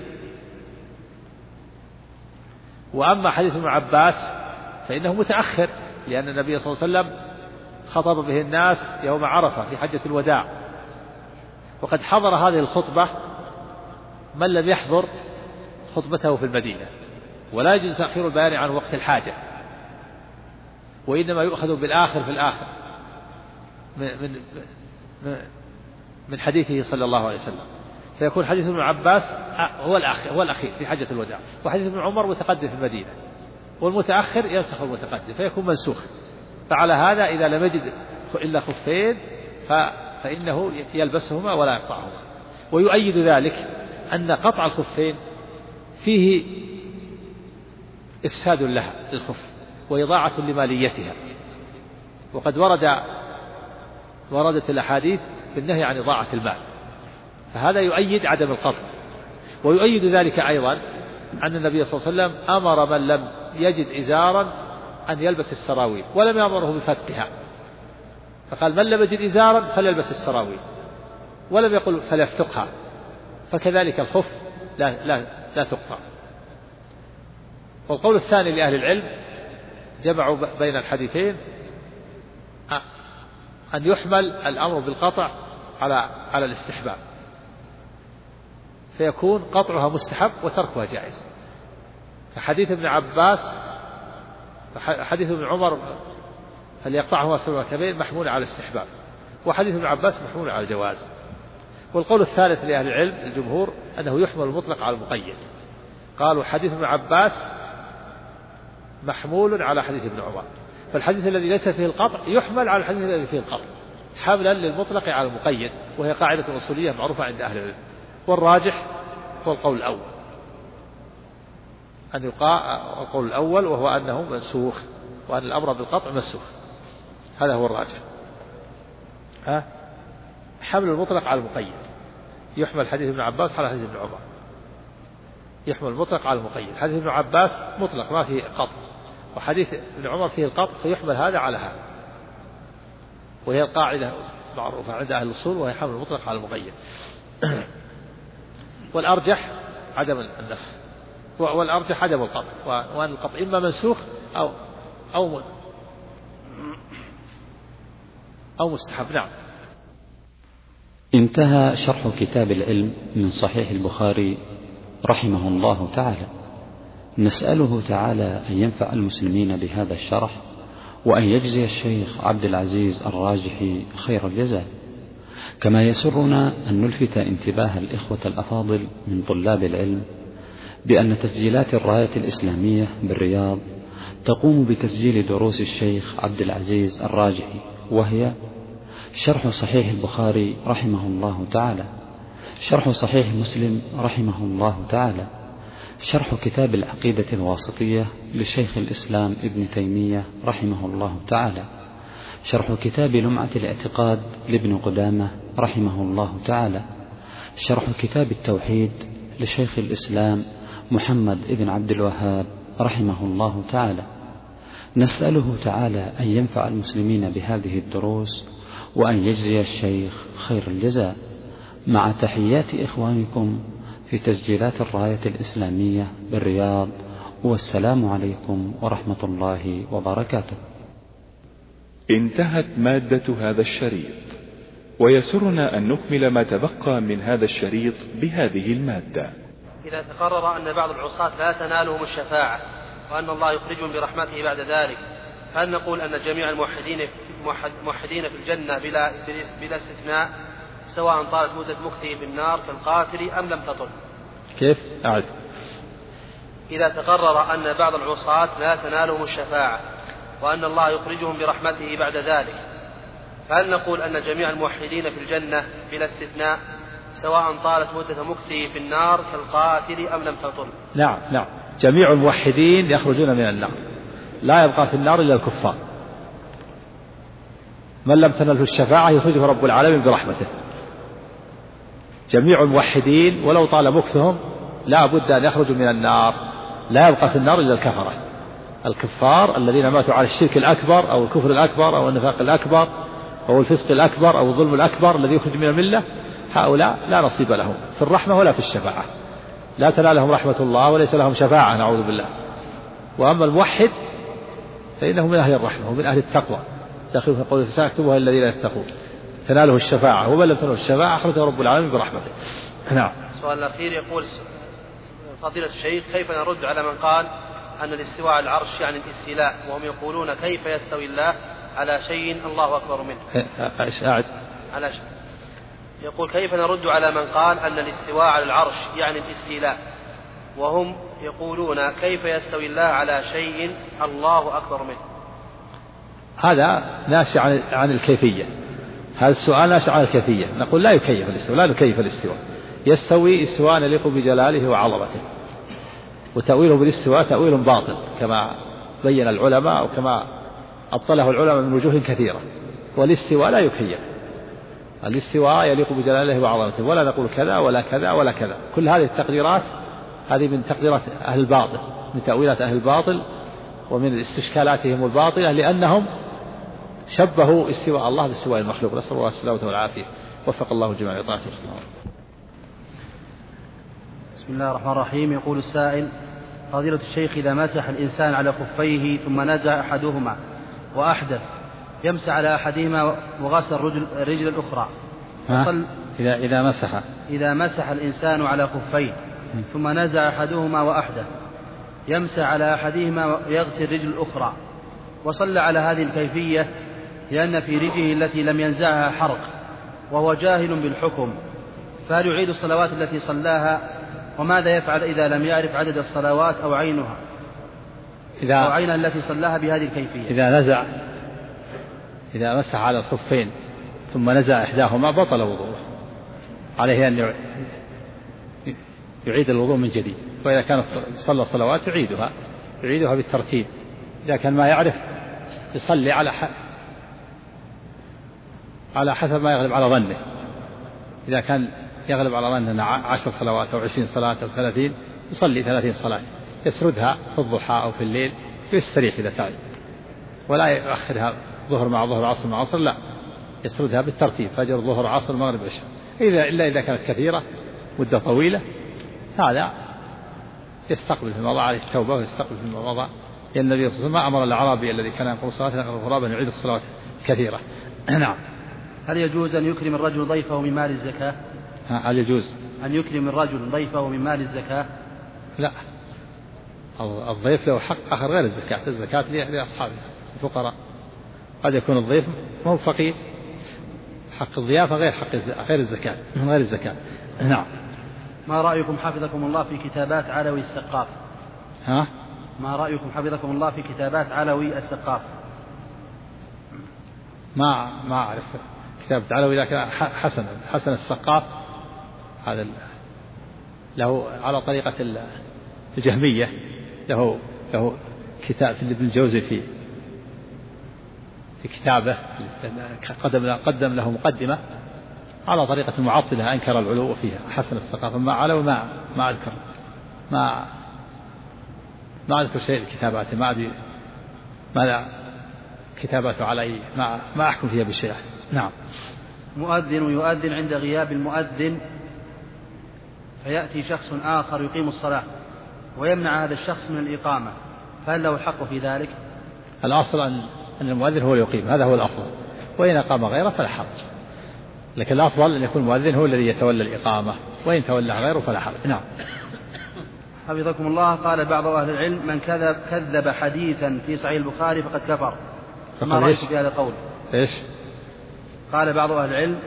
وأما حديث ابن عباس فإنه متأخر، لأن النبي صلى الله عليه وسلم خطب به الناس يوم عرفة في حجة الوداع، وقد حضر هذه الخطبة من لم يحضر خطبته في المدينة، ولا يجوز تأخير البيان عن وقت الحاجة، وإنما يؤخذ بالآخر في الآخر من حديثه صلى الله عليه وسلم، فيكون حديث ابن عباس هو الأخير في حجة الوداع، وحديث ابن عمر متقدم في المدينة، والمتأخر ينسخ المتقدم فيكون منسوخ. فعلى هذا إذا لم يجد إلا خفين فإنه يلبسهما ولا يقطعهما. ويؤيد ذلك أن قطع الخفين فيه إفساد لها للخف وإضاعة لماليتها، وقد وردت الأحاديث بالنهي عن إضاعة المال، فهذا يؤيد عدم القطع. ويؤيد ذلك أيضا أن النبي صلى الله عليه وسلم أمر من لم يجد إزارا أن يلبس السراويل، ولم يأمره بفتقها، فقال من لم يجد إزارا فليلبس السراويل، ولم يقل فليفتقها. فكذلك الخف لا تقطع. والقول الثاني لأهل العلم جمعوا بين الحديثين أن يحمل الأمر بالقطع على الاستحباب، فيكون قطعها مستحب وتركها جائز. فحديث ابن عباس حديث ابن عمر فليقطعهما 7 كبير محمول على الاستحباب، وحديث ابن عباس محمول على الجواز. والقول الثالث لأهل العلم الجمهور أنه يحمل المطلق على المقيد، قالوا حديث ابن عباس محمول على حديث ابن عمر، فالحديث الذي ليس فيه القطع يحمل على الحديث الذي فيه القطع حملا للمطلق على المقيد، وهي قاعدة أصولية معروفة عند أهل العلم. والراجح هو القول الأول، أن يقع القول الأول وهو أنه منسوخ، وأن الأمر بالقطع منسوخ، هذا هو الراجح. حمل المطلق على المقيد، يحمل حديث ابن عباس على حديث ابن عمر، يحمل المطلق على المقيد. حديث ابن عباس مطلق ما فيه قطع، وحديث ابن عمر فيه القطع، فيحمل هذا على هذا، وهي القاعدة معروفة عند أهل الأصول، وهي حمل المطلق على المقيد. والأرجح عدم النسخ، والأرجح عدم القطع، وأن القطع إما منسوخ أو مستحب. نعم. انتهى شرح كتاب العلم من صحيح البخاري رحمه الله تعالى. نسأله تعالى أن ينفع المسلمين بهذا الشرح، وأن يجزي الشيخ عبد العزيز الراجحي خير الجزاء. كما يسرنا أن نلفت انتباه الإخوة الأفاضل من طلاب العلم بأن تسجيلات الراية الإسلامية بالرياض تقوم بتسجيل دروس الشيخ عبد العزيز الراجحي، وهي شرح صحيح البخاري رحمه الله تعالى، شرح صحيح مسلم رحمه الله تعالى، شرح كتاب العقيدة الواسطية لشيخ الإسلام ابن تيمية رحمه الله تعالى، شرح كتاب لمعة الاعتقاد لابن قدامة رحمه الله تعالى، شرح كتاب التوحيد لشيخ الإسلام محمد ابن عبد الوهاب رحمه الله تعالى. نسأله تعالى أن ينفع المسلمين بهذه الدروس، وأن يجزي الشيخ خير الجزاء، مع تحيات إخوانكم في تسجيلات الراية الإسلامية بالرياض، والسلام عليكم ورحمة الله وبركاته. انتهت مادة هذا الشريط، ويسرنا أن نكمل ما تبقى من هذا الشريط بهذه المادة. إذا تقرر أن بعض العصاة لا تنالهم الشفاعة، وأن الله يخرجهم برحمته بعد ذلك، هل نقول أن جميع الموحدين في الجنة بلا استثناء، سواء طالت مدة مكثه في النار كالقاتل أم لم تطل؟ كيف؟ أعد. إذا تقرر أن بعض العصاة لا تنالهم الشفاعة، وأن الله يخرجهم برحمته بعد ذلك، فهل نقول أن جميع الموحدين في الجنة بلا استثناء، سواء طالت مدة مكثه في النار كالقاتل أم لم تطل؟ نعم، جميع الموحدين يخرجون من النار، لا يبقى في النار إلا الكفار. من لم تنله الشفاعة يخرجه رب العالمين برحمته. جميع الموحدين ولو طال مكثهم لا بد أن يخرجوا من النار، لا يبقى في النار إلا الكفرة، الكفار الذين ماتوا على الشرك الأكبر أو الكفر الأكبر أو النفاق الأكبر أو الفسق الأكبر أو الظلم الأكبر الذي يخرج من الملة، هؤلاء لا نصيب لهم في الرحمة ولا في الشفاعة، لا تنالهم رحمة الله وليس لهم شفاعة، نعوذ بالله. وأما الموحد فإنه من أهل الرحمة ومن أهل التقوى، داخل في قوله سأكتبها الذين يتقون، تناله الشفاعة، ومن لم تناله الشفاعة أخرجه رب العالمين برحمته. نعم. السؤال الأخير يقول فضيلة الشيخ كيف نرد على من قال أن الاستواء على العرش يعني الاستيلاء، وهم يقولون كيف يستوي الله على شيء الله أكبر منه؟ على شيء. يقول كيف نرد على من قال أن الاستواء على العرش يعني الاستيلاء، وهم يقولون كيف يستوي الله على شيء الله أكبر منه؟ هذا ناشئ عن الكيفية، هذا السؤال ناشئ عن الكيفية. نقول لا يكيف الاستواء، لا نكيف الاستواء، يستوي استواء يليق بجلاله وعظمته، وتأويله بالاستواء تأويل باطل كما بين العلماء وكما أبطله العلماء من وجوه كثيرة. والاستواء لا يكيف، الاستواء يليق بجلاله وعظمته، ولا نقول كذا ولا كذا ولا كذا. كل هذه التقديرات هذه من تقديرات أهل الباطل، من تأويلات أهل الباطل ومن استشكالاتهم الباطلة، لأنهم شبهوا استواء الله باستواء المخلوق. نسأل الله السلامة والعافية، وفق الله الجميع لطاعته. بسم الله الرحمن الرحيم. يقول السائل: فضيلة الشيخ، إذا مسح الإنسان على خفيه ثم نزع أحدهما وأحدث، يمسح على أحدهما وغسل الرجل الأخرى، إذا مسح الإنسان على خفيه ثم نزع أحدهما وأحدث، يمسح على أحدهما ويغسل الرجل الأخرى، وصلى على هذه الكيفية لأن في رجله التي لم ينزعها حرق وهو جاهل بالحكم، فهل يعيد الصلوات التي صلاها؟ وماذا يفعل إذا لم يعرف عدد الصلوات أو عينها أو عينها التي صلاها بهذه الكيفية؟ إذا مسح على الخفين ثم نزع إحداهما بطل وضوءه، عليه أن يعيد الوضوء من جديد. وإذا كان صلى صلوات يعيدها بالترتيب. إذا كان ما يعرف يصلي على حسب ما يغلب على ظنه. إذا كان يغلب على ظنه 10 صلوات أو 20 صلاة أو 30، يصلي 30 صلاة، يسردها في الضحى أو في الليل، يستريح إذا تعب، ولا يؤخرها ظهر مع ظهر عصر مع عصر، لا، يسردها بالترتيب: فجر ظهر عصر مغرب عشاء. إلا إذا كانت كثيرة مدة طويلة، هذا يستقبل في المضى عليه التوبة ويستقبل في المضى، لأن النبي صلى الله عليه وسلم أمر الأعرابي الذي كان يقول صلاة غرابا يعيد الصلوات كثيرة. نعم. هل يجوز أن يكرم الرجل ضيفه من مال الزكاة؟ هل يجوز أن يكرم الرجل ضيفه من مال الزكاة؟ لا، الضيف له حق آخر غير الزكاة. الزكاة لأصحابه الفقراء. قد يكون الضيف ما هو فقير، حق الضيافة غير غير الزكاة، من غير الزكاة. نعم. ما رأيكم حفظكم الله في كتابات علوي السقاف؟ ما رأيكم حفظكم الله في كتابات علوي السقاف؟ ما أعرف كتابة علوي، لكن حسن السقاف هذا له على طريقة الجهمية، له كتاب في ابن الجوزي في كتابه قدم له مقدمة على طريقة المعطلة، أنكر العلو فيها. حسن السقاف ما علو ما أذكر، ما أذكر شيء الكتابات، ما أدري ماذا كتاباته علي، ما أحكم فيها بشيء. نعم. مؤذن يؤذن عند غياب المؤذن، فيأتي شخص آخر يقيم الصلاة ويمنع هذا الشخص من الإقامة، فهل له الحق في ذلك؟ الأصل أن المؤذن هو يقيم، هذا هو الأفضل، وإن أقام غيره فلا حرج، لكن الأفضل أن يكون المؤذن هو الذي يتولى الإقامة، وإن تولى غيره فلا حرج. نعم. حفظكم الله. قال بعض أهل العلم: من كذب حديثا في صحيح البخاري فقد كفر. ما رأيك في هذا القول؟ قال بعض أهل العلم: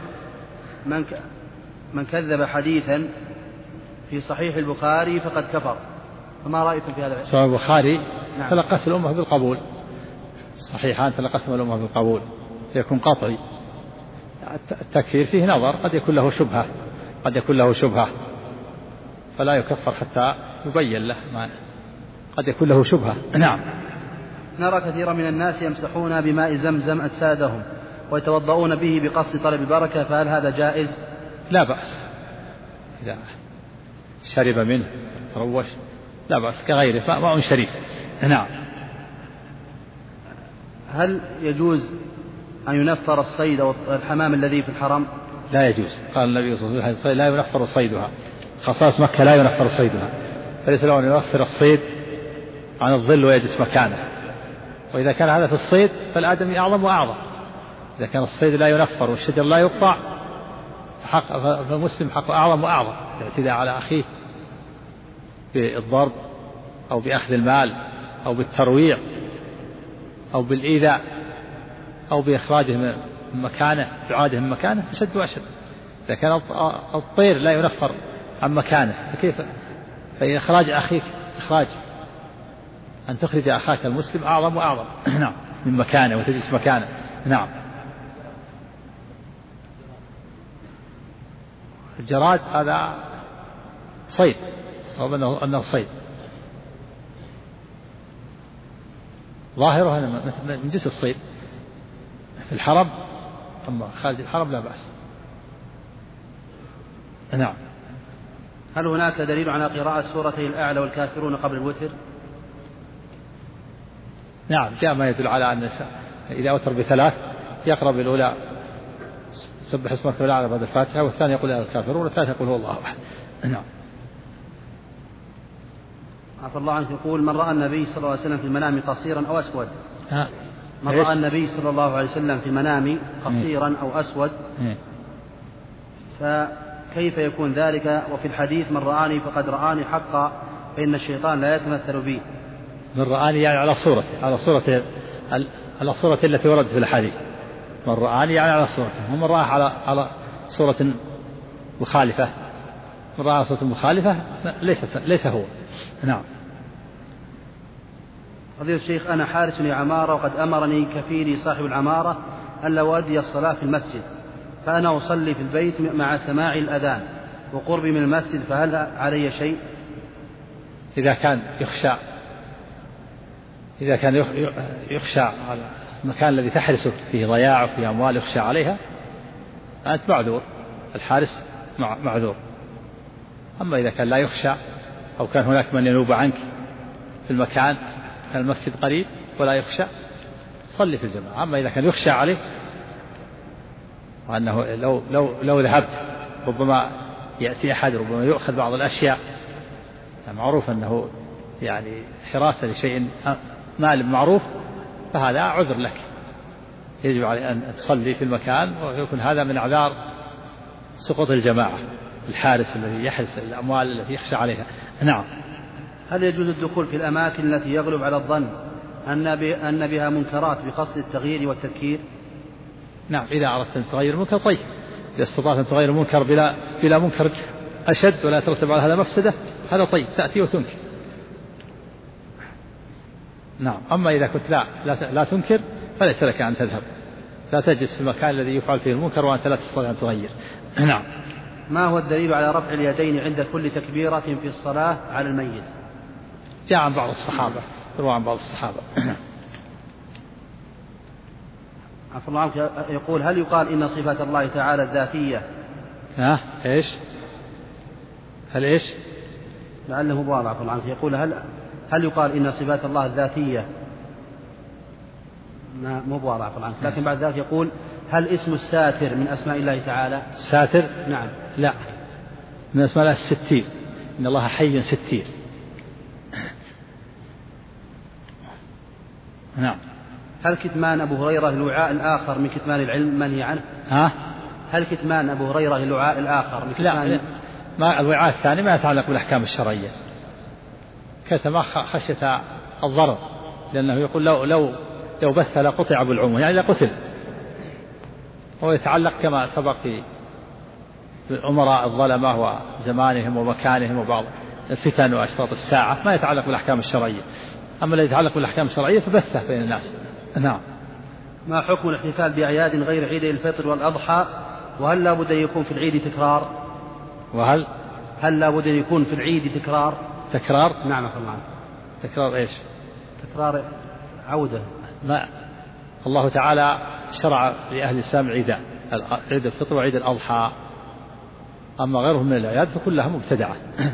من كذب حديثا في صحيح البخاري فقد كفر. فما رأيكم في هذا؟ صحيح البخاري نعم. تلقت الأمة بالقبول، صحيحان تلقتهم الأمة بالقبول، يكون قطعي. التكفير فيه نظر، قد يكون له شبهة فلا يكفر حتى يبين له قد يكون له شبهة. نعم. نرى كثيرا من الناس يمسحون بماء زمزم أجسادهم ويتوضؤون به بقصد طلب البركة، فهل هذا جائز؟ لا بأس، إذا شرب منه تروش لا بأس، كغيره ماء شريف. نعم. هل يجوز أن ينفر الصيد والحمام الذي في الحرم؟ لا يجوز. قال النبي صلى الله عليه وسلم: لا ينفر صيدها، خصائص مكة لا ينفر صيدها، فليس له أن ينفر الصيد عن الظل ويجلس مكانه. وإذا كان هذا في الصيد فالآدمي أعظم وأعظم. إذا كان الصيد لا ينفر والشجر لا يقطع فالمسلم حقه أعظم وأعظم، الاعتداء على أخيه بالضرب أو بأخذ المال أو بالترويع أو بالإيذاء أو بإخراجه من مكانه، إعادة من مكانه، أشد وأشد. إذا كان الطير لا ينفر عن مكانه فكيف؟ فإن إخراج أخيك أن تخرج أخاك المسلم أعظم وأعظم نعم من مكانه وتجلس مكانه. نعم. الجراد هذا صيد، صواب أنه صيد، ظاهره من جنس الصيد في الحرم، أما خارج الحرم لا بأس. نعم. هل هناك دليل على قراءة سورتي الأعلى والكافرون قبل الوتر؟ نعم، جاء ما يدل على أن إذا أوتر بثلاث يقرأ بالأولى سبح اسمك الأعلى بعد الفاتحة، والثاني يقول الكافرون، والثالث يقول هو الله أحد. نعم. عفى الله عنك يقول: من رأى النبي صلى الله عليه وسلم في المنام قصيرا أو أسود؟ من رأى النبي صلى الله عليه وسلم في المنام قصيرا أو أسود فكيف يكون ذلك؟ وفي الحديث: من رآني فقد رآني حقا فإن الشيطان لا يتمثل بي. من رآني يعني على صورته التي وردت في الحديث. من رآني يعني على صورته، ومن رآه على صورة مخالفة. من رآه صورة مخالفة ليس هو. نعم. فضيلة الشيخ: أنا حارس لعمارة، وقد أمرني كفيلي صاحب العمارة أن لا أؤدي الصلاة في المسجد، فأنا أصلي في البيت مع سماع الأذان وقربي من المسجد، فهل علي شيء؟ إذا كان يخشى على المكان الذي تحرسه فيه ضياع وفيه أموال يخشى عليها، أنت معذور، الحارس معذور. أما إذا كان لا يخشى أو كان هناك من ينوب عنك في المكان، كان المسجد قريب ولا يخشى، صلي في الجماعة. أما إذا كان يخشى عليه وأنه لو ذهبت ربما يأتي أحد، ربما يؤخذ بعض الأشياء، معروف أنه يعني حراسة لشيء مال معروف، فهذا عذر لك، يجب عليه أن تصلي في المكان، ويكون هذا من أعذار سقوط الجماعة، الحارس الذي يحرس الأموال التي يخشى عليها. نعم. هل يجوز الدخول في الأماكن التي يغلب على الظن أن بها منكرات بقصد التغيير والتذكير؟ نعم، إذا أردت أن تغير المنكر طيب، إذا استطعت أن تغير المنكر بلا منكر أشد ولا ترتب على هذا مفسدة، هذا طيب، تأتي وتنكر. نعم. أما إذا كنت لا تنكر فليس لك أن تذهب، لا تجلس في المكان الذي يفعل فيه المنكر وأنت لا تستطيع أن تغير. نعم. ما هو الدليل على رفع اليدين عند كل تكبيرة في الصلاة على الميت؟ جاء عن بعض الصحابة، روى عن بعض الصحابة. عفى الله عنك يقول: هل يقال إن صفات الله تعالى الذاتية؟ إيش؟ هل إيش؟ لعله مبالغ. عفى الله عنك يقول: هل يقال إن صفات الله الذاتية؟ مبالغ. عفى الله عنك. لكن بعد ذلك يقول: هل اسم الساتر من أسماء الله تعالى؟ ساتر؟ نعم. لا، من أسماء الله الستير، إن الله حي ستير. نعم. هل كتمان أبو هريرة الوعاء الآخر من كتمان العلم منهي عنه؟ هل كتمان أبو هريرة الوعاء الآخر من كتمان؟ لا، ما الوعاء الثاني ما يتعلق بالأحكام الشرعية، كتم خشية الضرر، لأنه يقول لو بث لقطع بالعمر، يعني لقتل. هو يتعلق كما سبق في الأمراء الظلمة وزمانهم ومكانهم وبعض الفتن وأشراط الساعة، ما يتعلق بالأحكام الشرعية. أما الذي يتعلق بالأحكام الشرعية فبثه بين الناس. نعم. ما حكم الاحتفال بأعياد غير عيد الفطر والأضحى؟ وهل لا بد أن يكون في العيد تكرار؟ هل لا بد أن يكون في العيد تكرار؟ نعم. الله. تكرار إيش؟ تكرار عودة. ما الله تعالى شرع لأهل الإسلام عيدان، عيد الفطر وعيد الأضحى، أما غيرهم من الأعياد فكلها مبتدعة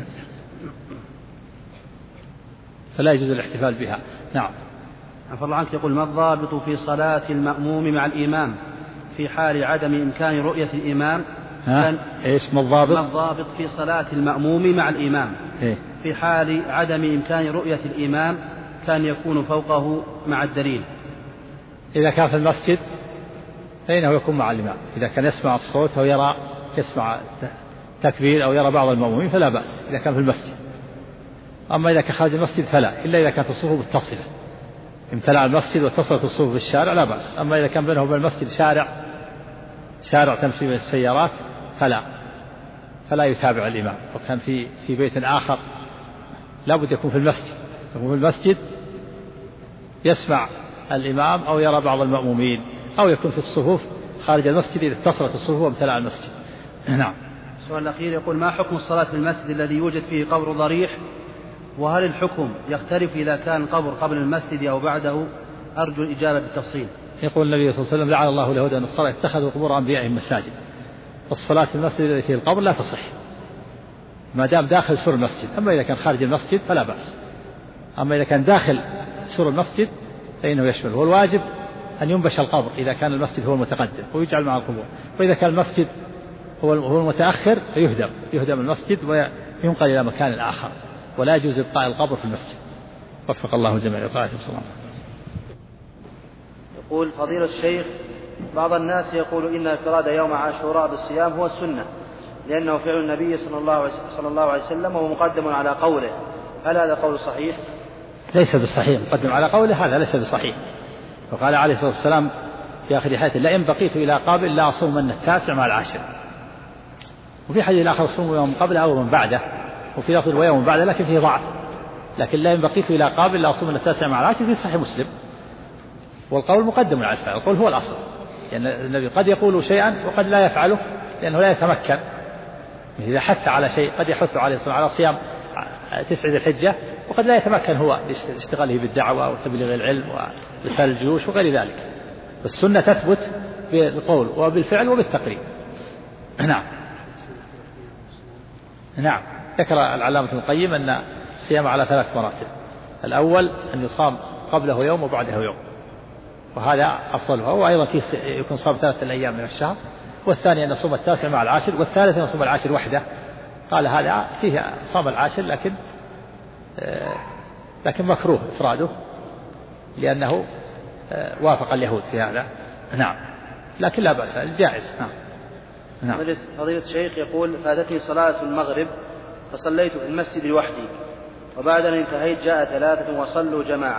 فلا يجوز الاحتفال بها. نعم. عفى الله عنك يقول: ما الضابط في صلاة المأموم مع الإمام في حال عدم إمكان رؤية الإمام؟ إيش ما الضابط؟ ما الضابط في صلاة المأموم مع الإمام في حال عدم إمكان رؤية الإمام كان يكون فوقه مع الدليل؟ إذا كان في المسجد فإنه يكون مع الإمام، إذا كان يسمع الصوت أو يسمع تكبير أو يرى بعض المأمومين فلا بأس إذا كان في المسجد. أما إذا كان خارج المسجد فلا، إلا إذا كانت الصفوف متصلة، امتلأ المسجد واتصلت الصفوف في الشارع لا بأس. أما إذا كان بينه وبين المسجد شارع تمشي به السيارات فلا يتابع الإمام. وكان في بيت آخر لا بد يكون في المسجد، يكون في المسجد يسمع الإمام أو يرى بعض المأمومين، أو يكون في الصفوف خارج المسجد إذا اتصلت الصفوف وامتلأ المسجد. نعم. السؤال الأخير يقول: ما حكم الصلاة في المسجد الذي يوجد فيه قبر ضريح؟ وهل الحكم يختلف إذا كان القبر قبل المسجد أو بعده؟ أرجو الإجابة بالتفصيل. يقول النبي صلى الله عليه وسلم: لعن الله اليهود والنصارى اتخذوا قبور أنبيائهم مساجد. الصلاة في المسجد الذي فيه القبر لا تصح ما دام داخل سور المسجد. أما إذا كان خارج المسجد فلا بأس. أما إذا كان داخل سور المسجد فإنه يشمل. والواجب أن ينبش القبر إذا كان المسجد هو المتقدم ويجعل مع القبور، وإذا كان المسجد هو المتأخر يهدم المسجد وينقل إلى مكان آخر، ولا يجوز إبقاء القبر في المسجد. وفق الله الجميع لطاعته صلى الله عليه وسلم. يقول: فضيلة الشيخ، بعض الناس يقول إن انفراد يوم عاشوراء بالصيام هو السنة لأنه فعل النبي صلى الله عليه وسلم وهو مقدم على قوله، هل هذا قول صحيح؟ ليس بالصحيح، مقدم على قوله هذا ليس بالصحيح. وقال عليه الصلاة والسلام في آخر حياته: لئن بقيت إلى قابل لا أصومن التاسع مع العاشر. وفي حديث الآخر: صوم يوم قبله أو من بعده، وفي لفظ ويوم بعده لكن فيه ضعف. لكن لئن بقيت إلى قابل لا أصومن التاسع مع العاشر في صحيح مسلم. والقول مقدم على الفعل، القول هو الأصل. يعني النبي قد يقول شيئا وقد لا يفعله لأنه لا يتمكن. إذا حث على شيء قد يحث عليه الصلاة على صيام 9 ذي الحجة، وقد لا يتمكن هو لاشتغاله بالدعوة وتبليغ العلم ورسالة الجيوش وغير ذلك. السنة تثبت بالقول وبالفعل وبالتقرير. نعم. ذكر العلامة ابن القيم أن الصيام على 3 مراتب. الأول أن يصام قبله يوم وبعده يوم، وهذا أفضلها، وأيضا يكون صام 3 أيام من الشهر. والثاني أن يصوم التاسع مع العاشر، والثالث أن يصوم العاشر وحده. قال هذا فيه صام العاشر لكن مكروه إفراده لأنه وافق اليهود في هذا. نعم. لكن لا بأس، الجائز. نعم. فضيلة الشيخ يقول: فاتتني صلاة المغرب فصليت في المسجد لوحدي، وبعد أن انتهيت جاء 3 وصلوا جماعة.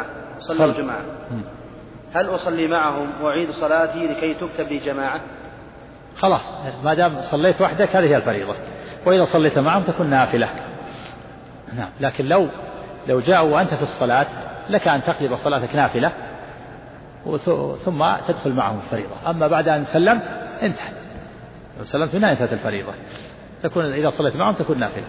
هل أصلي معهم وأعيد صلاتي لكي تكتب لي جماعة؟ خلاص، ما دام صليت وحدك هذه هي الفريضة، وإذا صليت معهم تكون نافلة. نعم. لكن لو جاءوا وأنت في الصلاة لك أن تقلب صلاتك نافلة ثم تدخل معهم الفريضة. أما بعد أن سلمت انتهت، لو سلمت منها انتهت الفريضة. إذا صليت معهم تكون نافلة.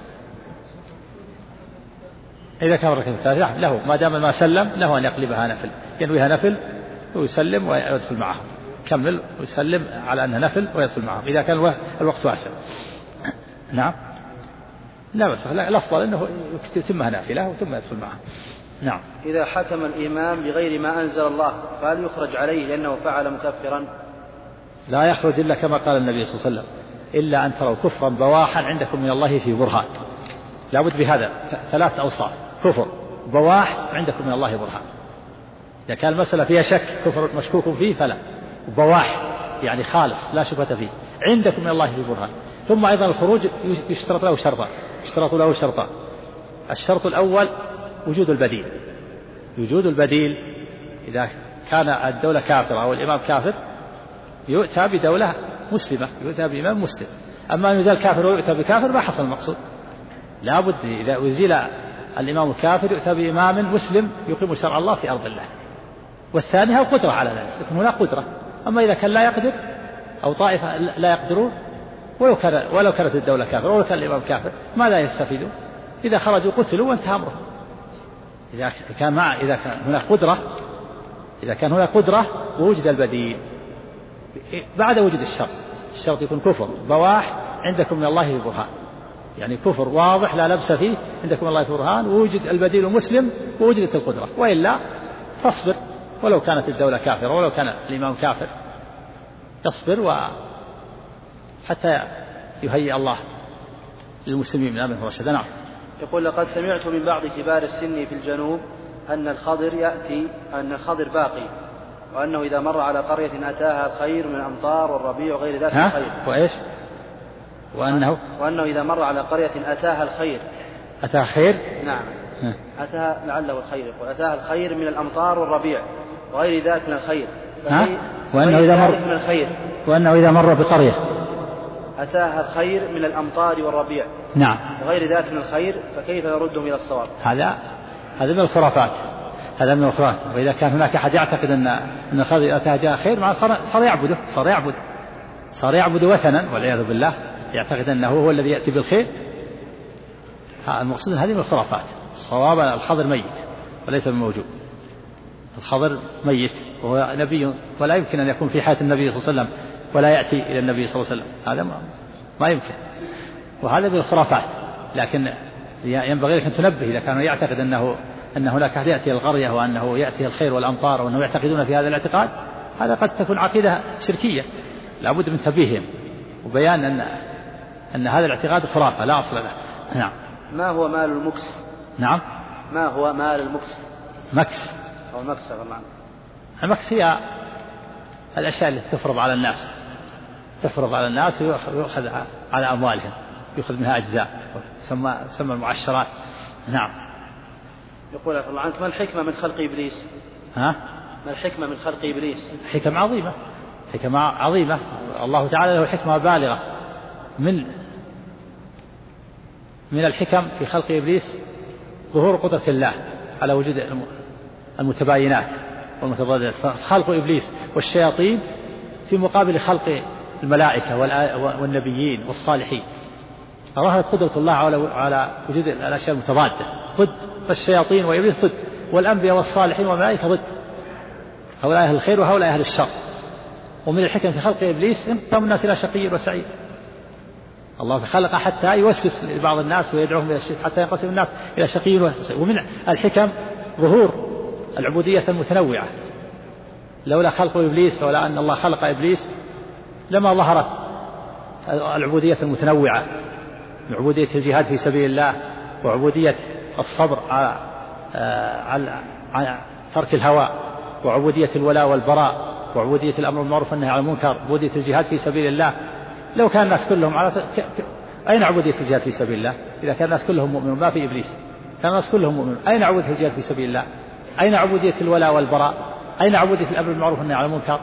إذا كان ركعة الثالثة له ما دام ما سلم له أن يقلبها نفل، ينويها نفل ويسلم ويدخل معهم، يكمل ويسلم على أنها نفل ويدخل معهم إذا كان الوقت واسع. نعم. لا بس الأفضل أنه يتمها نافلة ثم يدخل معهم. نعم. إذا حكم الإمام بغير ما أنزل الله فهل يخرج عليه لأنه فعل مكفرا؟ لا يخرج إلا كما قال النبي صلى الله عليه وسلم: إلا أن تروا كفرا بواحا عندكم من الله في برهان. لا بد بهذا 3 أوصاف: كفر بواح عندكم من الله برهان. إذا كان المسألة فيها شك، كفر مشكوك فيه، فلا. بواح يعني خالص لا شبهة فيه، عندكم من الله في برهان. ثم أيضا الخروج يشترط له شرطان. الشرط الأول وجود البديل. إذا كان الدولة كافرة أو الإمام كافر يؤتى بدولة مسلمة، يؤتى بإمام مسلم. أما أن يزال كافر ويؤتى بكافر ما حصل المقصود. لا بد إذا أزيل الإمام الكافر يؤتى بإمام مسلم يقيم شرع الله في أرض الله. والثاني هو قدرة على ذلك، لكن هناك قدرة. أما إذا كان لا يقدر أو طائفة لا يقدرون ولو كانت الدولة كافر ولو كان الإمام كافر ماذا يستفيدون؟ إذا خرجوا قتلوا وانتهى أمرهم. إذا كان هناك قدرة ووجد البديل بعد وجود الشرط يكون كفر بواح عندكم من الله برهان، يعني كفر واضح لا لبس فيه عندكم من الله برهان، ووجد البديل مسلم ووجدت القدرة. وإلا تصبر ولو كانت الدولة كافرة ولو كان الإمام كافر، يصبر حتى يهيئ الله للمسلمين من أمره رشدا. نعم. يقول: لقد سمعت من بعض كبار السن في الجنوب أن الخضر باقي، وأنه إذا مر على قرية أتاها الخير من الأمطار والربيع وغير ذلك الخير. وإيش؟ وأنه إذا مر على قرية أتاها الخير أتاها خير. نعم. أتاها لعله الخير، يقول أتاها الخير من الأمطار والربيع وغير ذلك من الخير. وأنه إذا مر بقرية أتاها الخير من الأمطار والربيع. نعم. وغير ذلك من الخير فكيف يردهم إلى الصواب؟ هذا من الخرافات. وإذا كان هناك أحد يعتقد أن الخير أتاها جاء خير صار يعبد وثنا والعياذ بالله، يعتقد أنه هو الذي يأتي بالخير. المقصود هذه من الخرافات. الصواب الخضر ميت وليس بموجود. الخضر ميت وهو نبي، ولا يمكن أن يكون في حياة النبي صلى الله عليه وسلم ولا يأتي إلى النبي صلى الله عليه وسلم، هذا ما يمكن. وهذا من الخرافات. لكن ينبغي لك أن تنبه إذا كانوا يعتقد أن هناك أحد يأتي القرية وأنه يأتي الخير والأمطار وأنه يعتقدون في هذا الاعتقاد، هذا قد تكون عقيدة شركية، لا بد من تنبيههم وبيان أن هذا الاعتقاد خرافة لا أصل له. نعم. ما هو مال المكس؟ نعم. ما هو مال المكس؟ مكس أو مكس غمان. المكس هي الأشياء التي تفرض على الناس ويؤخذ على أموالهم، يأخذ منها أجزاء، تسمى المعشرات. نعم. يقول الله عنك ما الحكمة من خلق إبليس؟ ما الحكمة من خلق إبليس؟ حكمة عظيمة. الله تعالى له حكمة بالغة. من الحكم في خلق إبليس ظهور قدرة الله على وجود المتباينات والمتضادات. خلق إبليس والشياطين في مقابل خلق الملائكة والنبيين والصالحين، ظهرت قدرة الله على وجود الأشياء المتضادة ضد. فالشياطين وإبليس ضد، والأنبياء والصالحين والملائكة ضد، هؤلاء أهل الخير وهؤلاء أهل الشر. ومن الحكم في خلق إبليس انقسام الناس إلى شقي وسعيد. الله خلق حتى يوسوس لبعض الناس ويدعوهم إلى الشرك حتى ينقسم الناس إلى شقي وسعيد. ومن الحكم ظهور العبودية المتنوعة. لولا خلق إبليس ولا أن الله خلق إبليس لما ظهرت العبودية المتنوعة، عبودية الجهاد في سبيل الله، وعبودية الصبر على ترك الهوى، وعبودية الولاء والبراء، وعبودية الأمر بالمعروف والنهي عن المنكر، عبودية الجهاد في سبيل الله. لو كان الناس كلهم أين عبودية الجهاد في سبيل الله؟ إذا كان الناس كلهم مؤمنون ما في إبليس، كان الناس كلهم مؤمنون، أين عبودية الجهاد في سبيل الله؟ أين عبودية الولاء والبراء؟ أين عبودية الأمر بالمعروف والنهي عن المنكر؟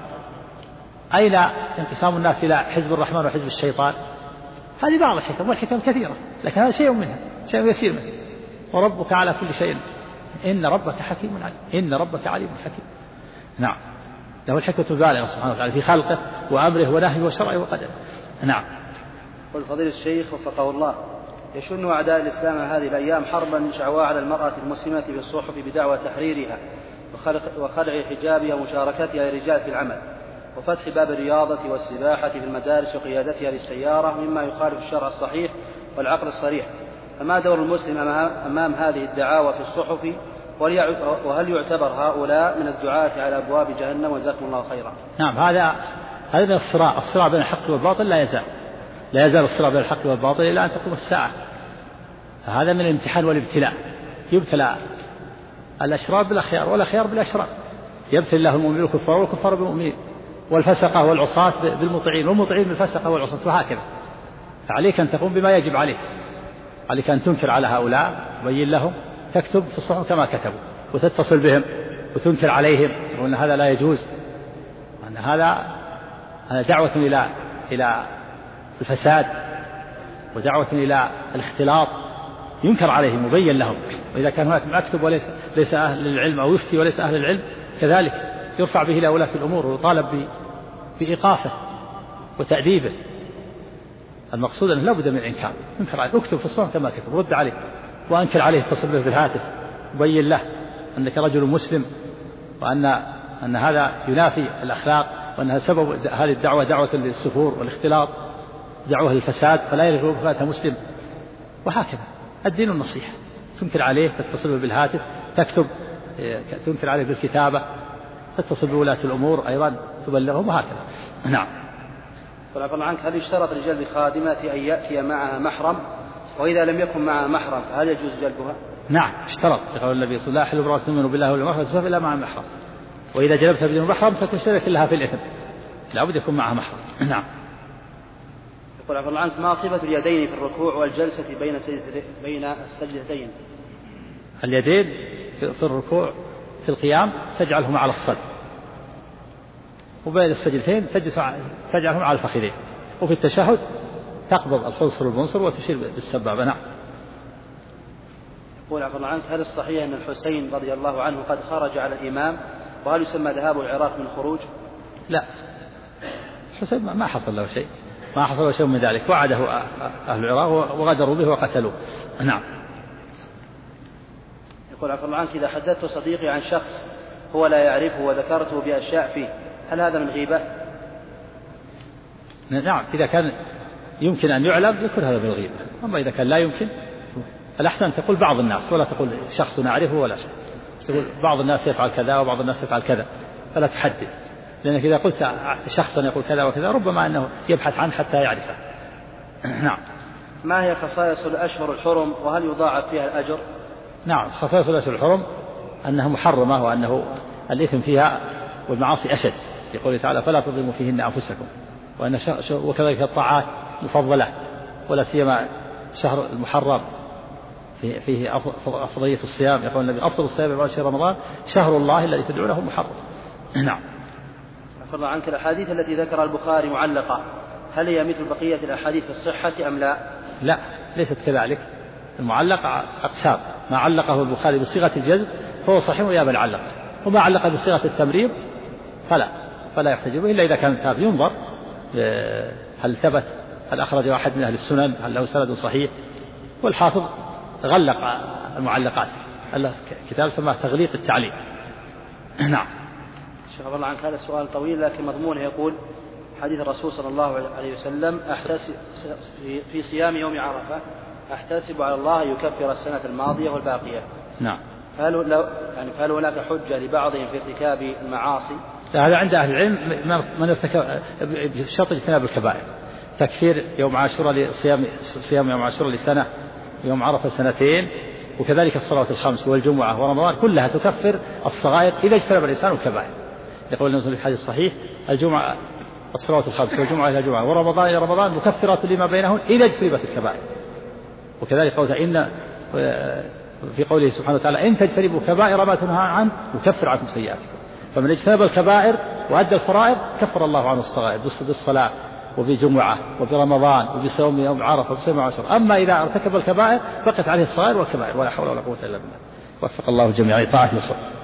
أين انقسام الناس إلى حزب الرحمن وحزب الشيطان؟ هذه بعض الحكم، والحكم كثيرة، لكن هذا شيء منها، شيء يسير منه. وربك على كل شيء، إن ربك حكيم عليم، إن ربك عليم حكيم. نعم. له الحكمة البالغة سبحانه وتعالى في خلقه وأمره ونهيه وشرعه وقدره. نعم. قل فضيلة الشيخ وفقه الله، يشن أعداء الإسلام هذه الأيام حربا شعواء على المرأة المسلمة في الصحف بدعوى تحريرها وخلع حجابها ومشاركتها للرجال في العمل، وفتح باب الرياضة والسباحة في المدارس وقيادتها للسيارة، مما يخالف الشرع الصحيح والعقل الصريح. فما دور المسلم أمام هذه الدعاوى في الصحف؟ وهل يعتبر هؤلاء من الدعاة على أبواب جهنم؟ وجزاكم الله خيرا. نعم. هذا من الصراع بين الحق والباطل، لا يزال الصراع بين الحق والباطل إلى أن تقوم الساعة. هذا من الامتحان والابتلاء، يبتلى الأشرار بالأخيار والأخيار بالأشرار، يبتلي الله المؤمنين والكفار والكفار بالمؤمنين، والفسقة والعصاة بالمطيعين والمطيعين بالفسقة والعصاة، وهكذا. فعليك أن تقوم بما يجب عليك أن تنكر على هؤلاء، تبين لهم، تكتب في الصحف كما كتبوا، وتتصل بهم وتنكر عليهم وأن هذا لا يجوز، وأن هذا دعوة إلى الفساد ودعوة إلى الاختلاط، ينكر عليهم وبين لهم. وإذا كان هناك مكتوب وليس أهل العلم أو يفتي وليس أهل العلم كذلك يرفع به إلى ولاة الأمور ويطالب بإيقافه وتأديبه. المقصود أنه لا بد من الإنكار، انكر عليه، اكتب في الصحف كما كتب، رد عليه وأنكر عليه، اتصل به بالهاتف، وبين له أنك رجل مسلم، وأن هذا ينافي الأخلاق، وأنها سبب هذه الدعوة دعوة للسفور والاختلاط، دعوة للفساد، فلا يرغب فاتها مسلم، وهكذا. الدين النصيحة، تنكر عليه، تتصل به بالهاتف، تكتب، تنكر عليه بالكتابة، تتصل بولاة الأمور أيضا تبلغهم، وهكذا. نعم. طلع الله عنك، هل يشترط الرجال بخادمة أن يأتي معها محرم؟ وإذا لم يكن معها محرم فهل يجوز جلبها؟ نعم، اشترط، يقول النبي صلى الله عليه وسلم: لا يحل امرأة تؤمن بالله واليوم الآخر تسافر إلا مع محرم، وإذا جلبتها بدون محرم تكون شركت لها في الإثم، لا بد يكون معها محرم. نعم. يقول عفوا الله عنك ما صفة اليدين في الركوع والجلسة بين السجدتين؟ اليدين في الركوع في القيام تجعلهم على الصدر، وبين السجدتين تجعلهم على الفخذين، وفي التشهد تقبض الخنصر والمنصر وتشير بالسبابة. نعم. يقول عفوا الله عنك هل الصحيح أن الحسين رضي الله عنه قد خرج على الإمام، وهل يسمى ذهاب العراق من خروج؟ لا، الحسين ما حصل له شيء، ما حصل له شيء من ذلك، وعده أهل العراق وغدروا به وقتلوه. نعم. يقول عفوا الله عنك إذا حدثت صديقي عن شخص هو لا يعرفه وذكرته بأشياء فيه هل هذا من غيبة؟ نعم، إذا كان يمكن أن يعلم يكون هذا من الغيبة، أما إذا كان لا يمكن الأحسن تقول بعض الناس ولا تقول شخص نعرفه ولا شيء، تقول بعض الناس يفعل كذا وبعض الناس يفعل كذا، فلا تحدد، لأنك إذا قلت شخصا يقول كذا وكذا ربما أنه يبحث عنه حتى يعرفه. نعم. ما هي خصائص الأشهر الحرم وهل يضاعف فيها الأجر؟ نعم، خصائص الأشهر الحرم أنها محرمة وأنه الإثم فيها والمعاصي أشد، يقول تعالى فلا تظلموا فيهن أنفسكم، وكذلك الطاعات مفضلة، ولا سيما شهر المحرم فيه أفضلية الصيام، يقول النبي أفضل الصيام بعد شهر رمضان شهر الله الذي تدعونه محرم. نعم. عفوا الله عنك الأحاديث التي ذكرها البخاري معلقة هل هي مثل بقية الأحاديث في الصحة أم لا؟ لا، ليست كذلك، المعلق أقسام، ما علقه البخاري بصيغة الجزم فهو صحيح ويا من علق، وما علق بصيغة التمريض فلا يحتج به إلا إذا كان كتاب ينظر هل ثبت، هل أخرج واحد من أهل السنن، هل له سند صحيح، والحافظ غلق المعلقات، كتاب سماه تغليق التعليق. نعم. شيخ الله عنك هذا السؤال طويل لكن مضمونه يقول حديث الرسول صلى الله عليه وسلم في صيام يوم عرفة أحتسب على الله يكفر السنة الماضية والباقية. نعم. فهل هناك حجة لبعضهم في ارتكاب المعاصي؟ هذا عند أهل العلم من ارتكب بشرط اجتناب الكبائر، تكفير يوم عاشوراء صيام يوم عاشوراء لسنة، يوم عرفة سنتين، وكذلك الصلوات الخمس والجمعة ورمضان كلها تكفر الصغائر إذا اجتنب الإنسان الكبائر. يقول النبي في الحديث الصحيح الجمعة الصلوات الخمس والجمعة إلى الجمعة ورمضان إلى رمضان مكفرات لما بينهن إذا اجتنبت الكبائر. وكذلك قوله إن في قوله سبحانه وتعالى إن تجتنبوا كبائر ما تنهى عنه يكفر عنكم سيئاتكم، فمن اجتنب الكبائر وأدى الفرائض كفر الله عنه الصغائر بالصلاة وبجمعة وبرمضان وبصوم يوم عرفة وبصوم عاشوراء. أما إذا ارتكب الكبائر بقت عليه الصغائر والكبائر، ولا حول ولا قوة إلا بالله. وفق الله الجميع لطاعة الخير.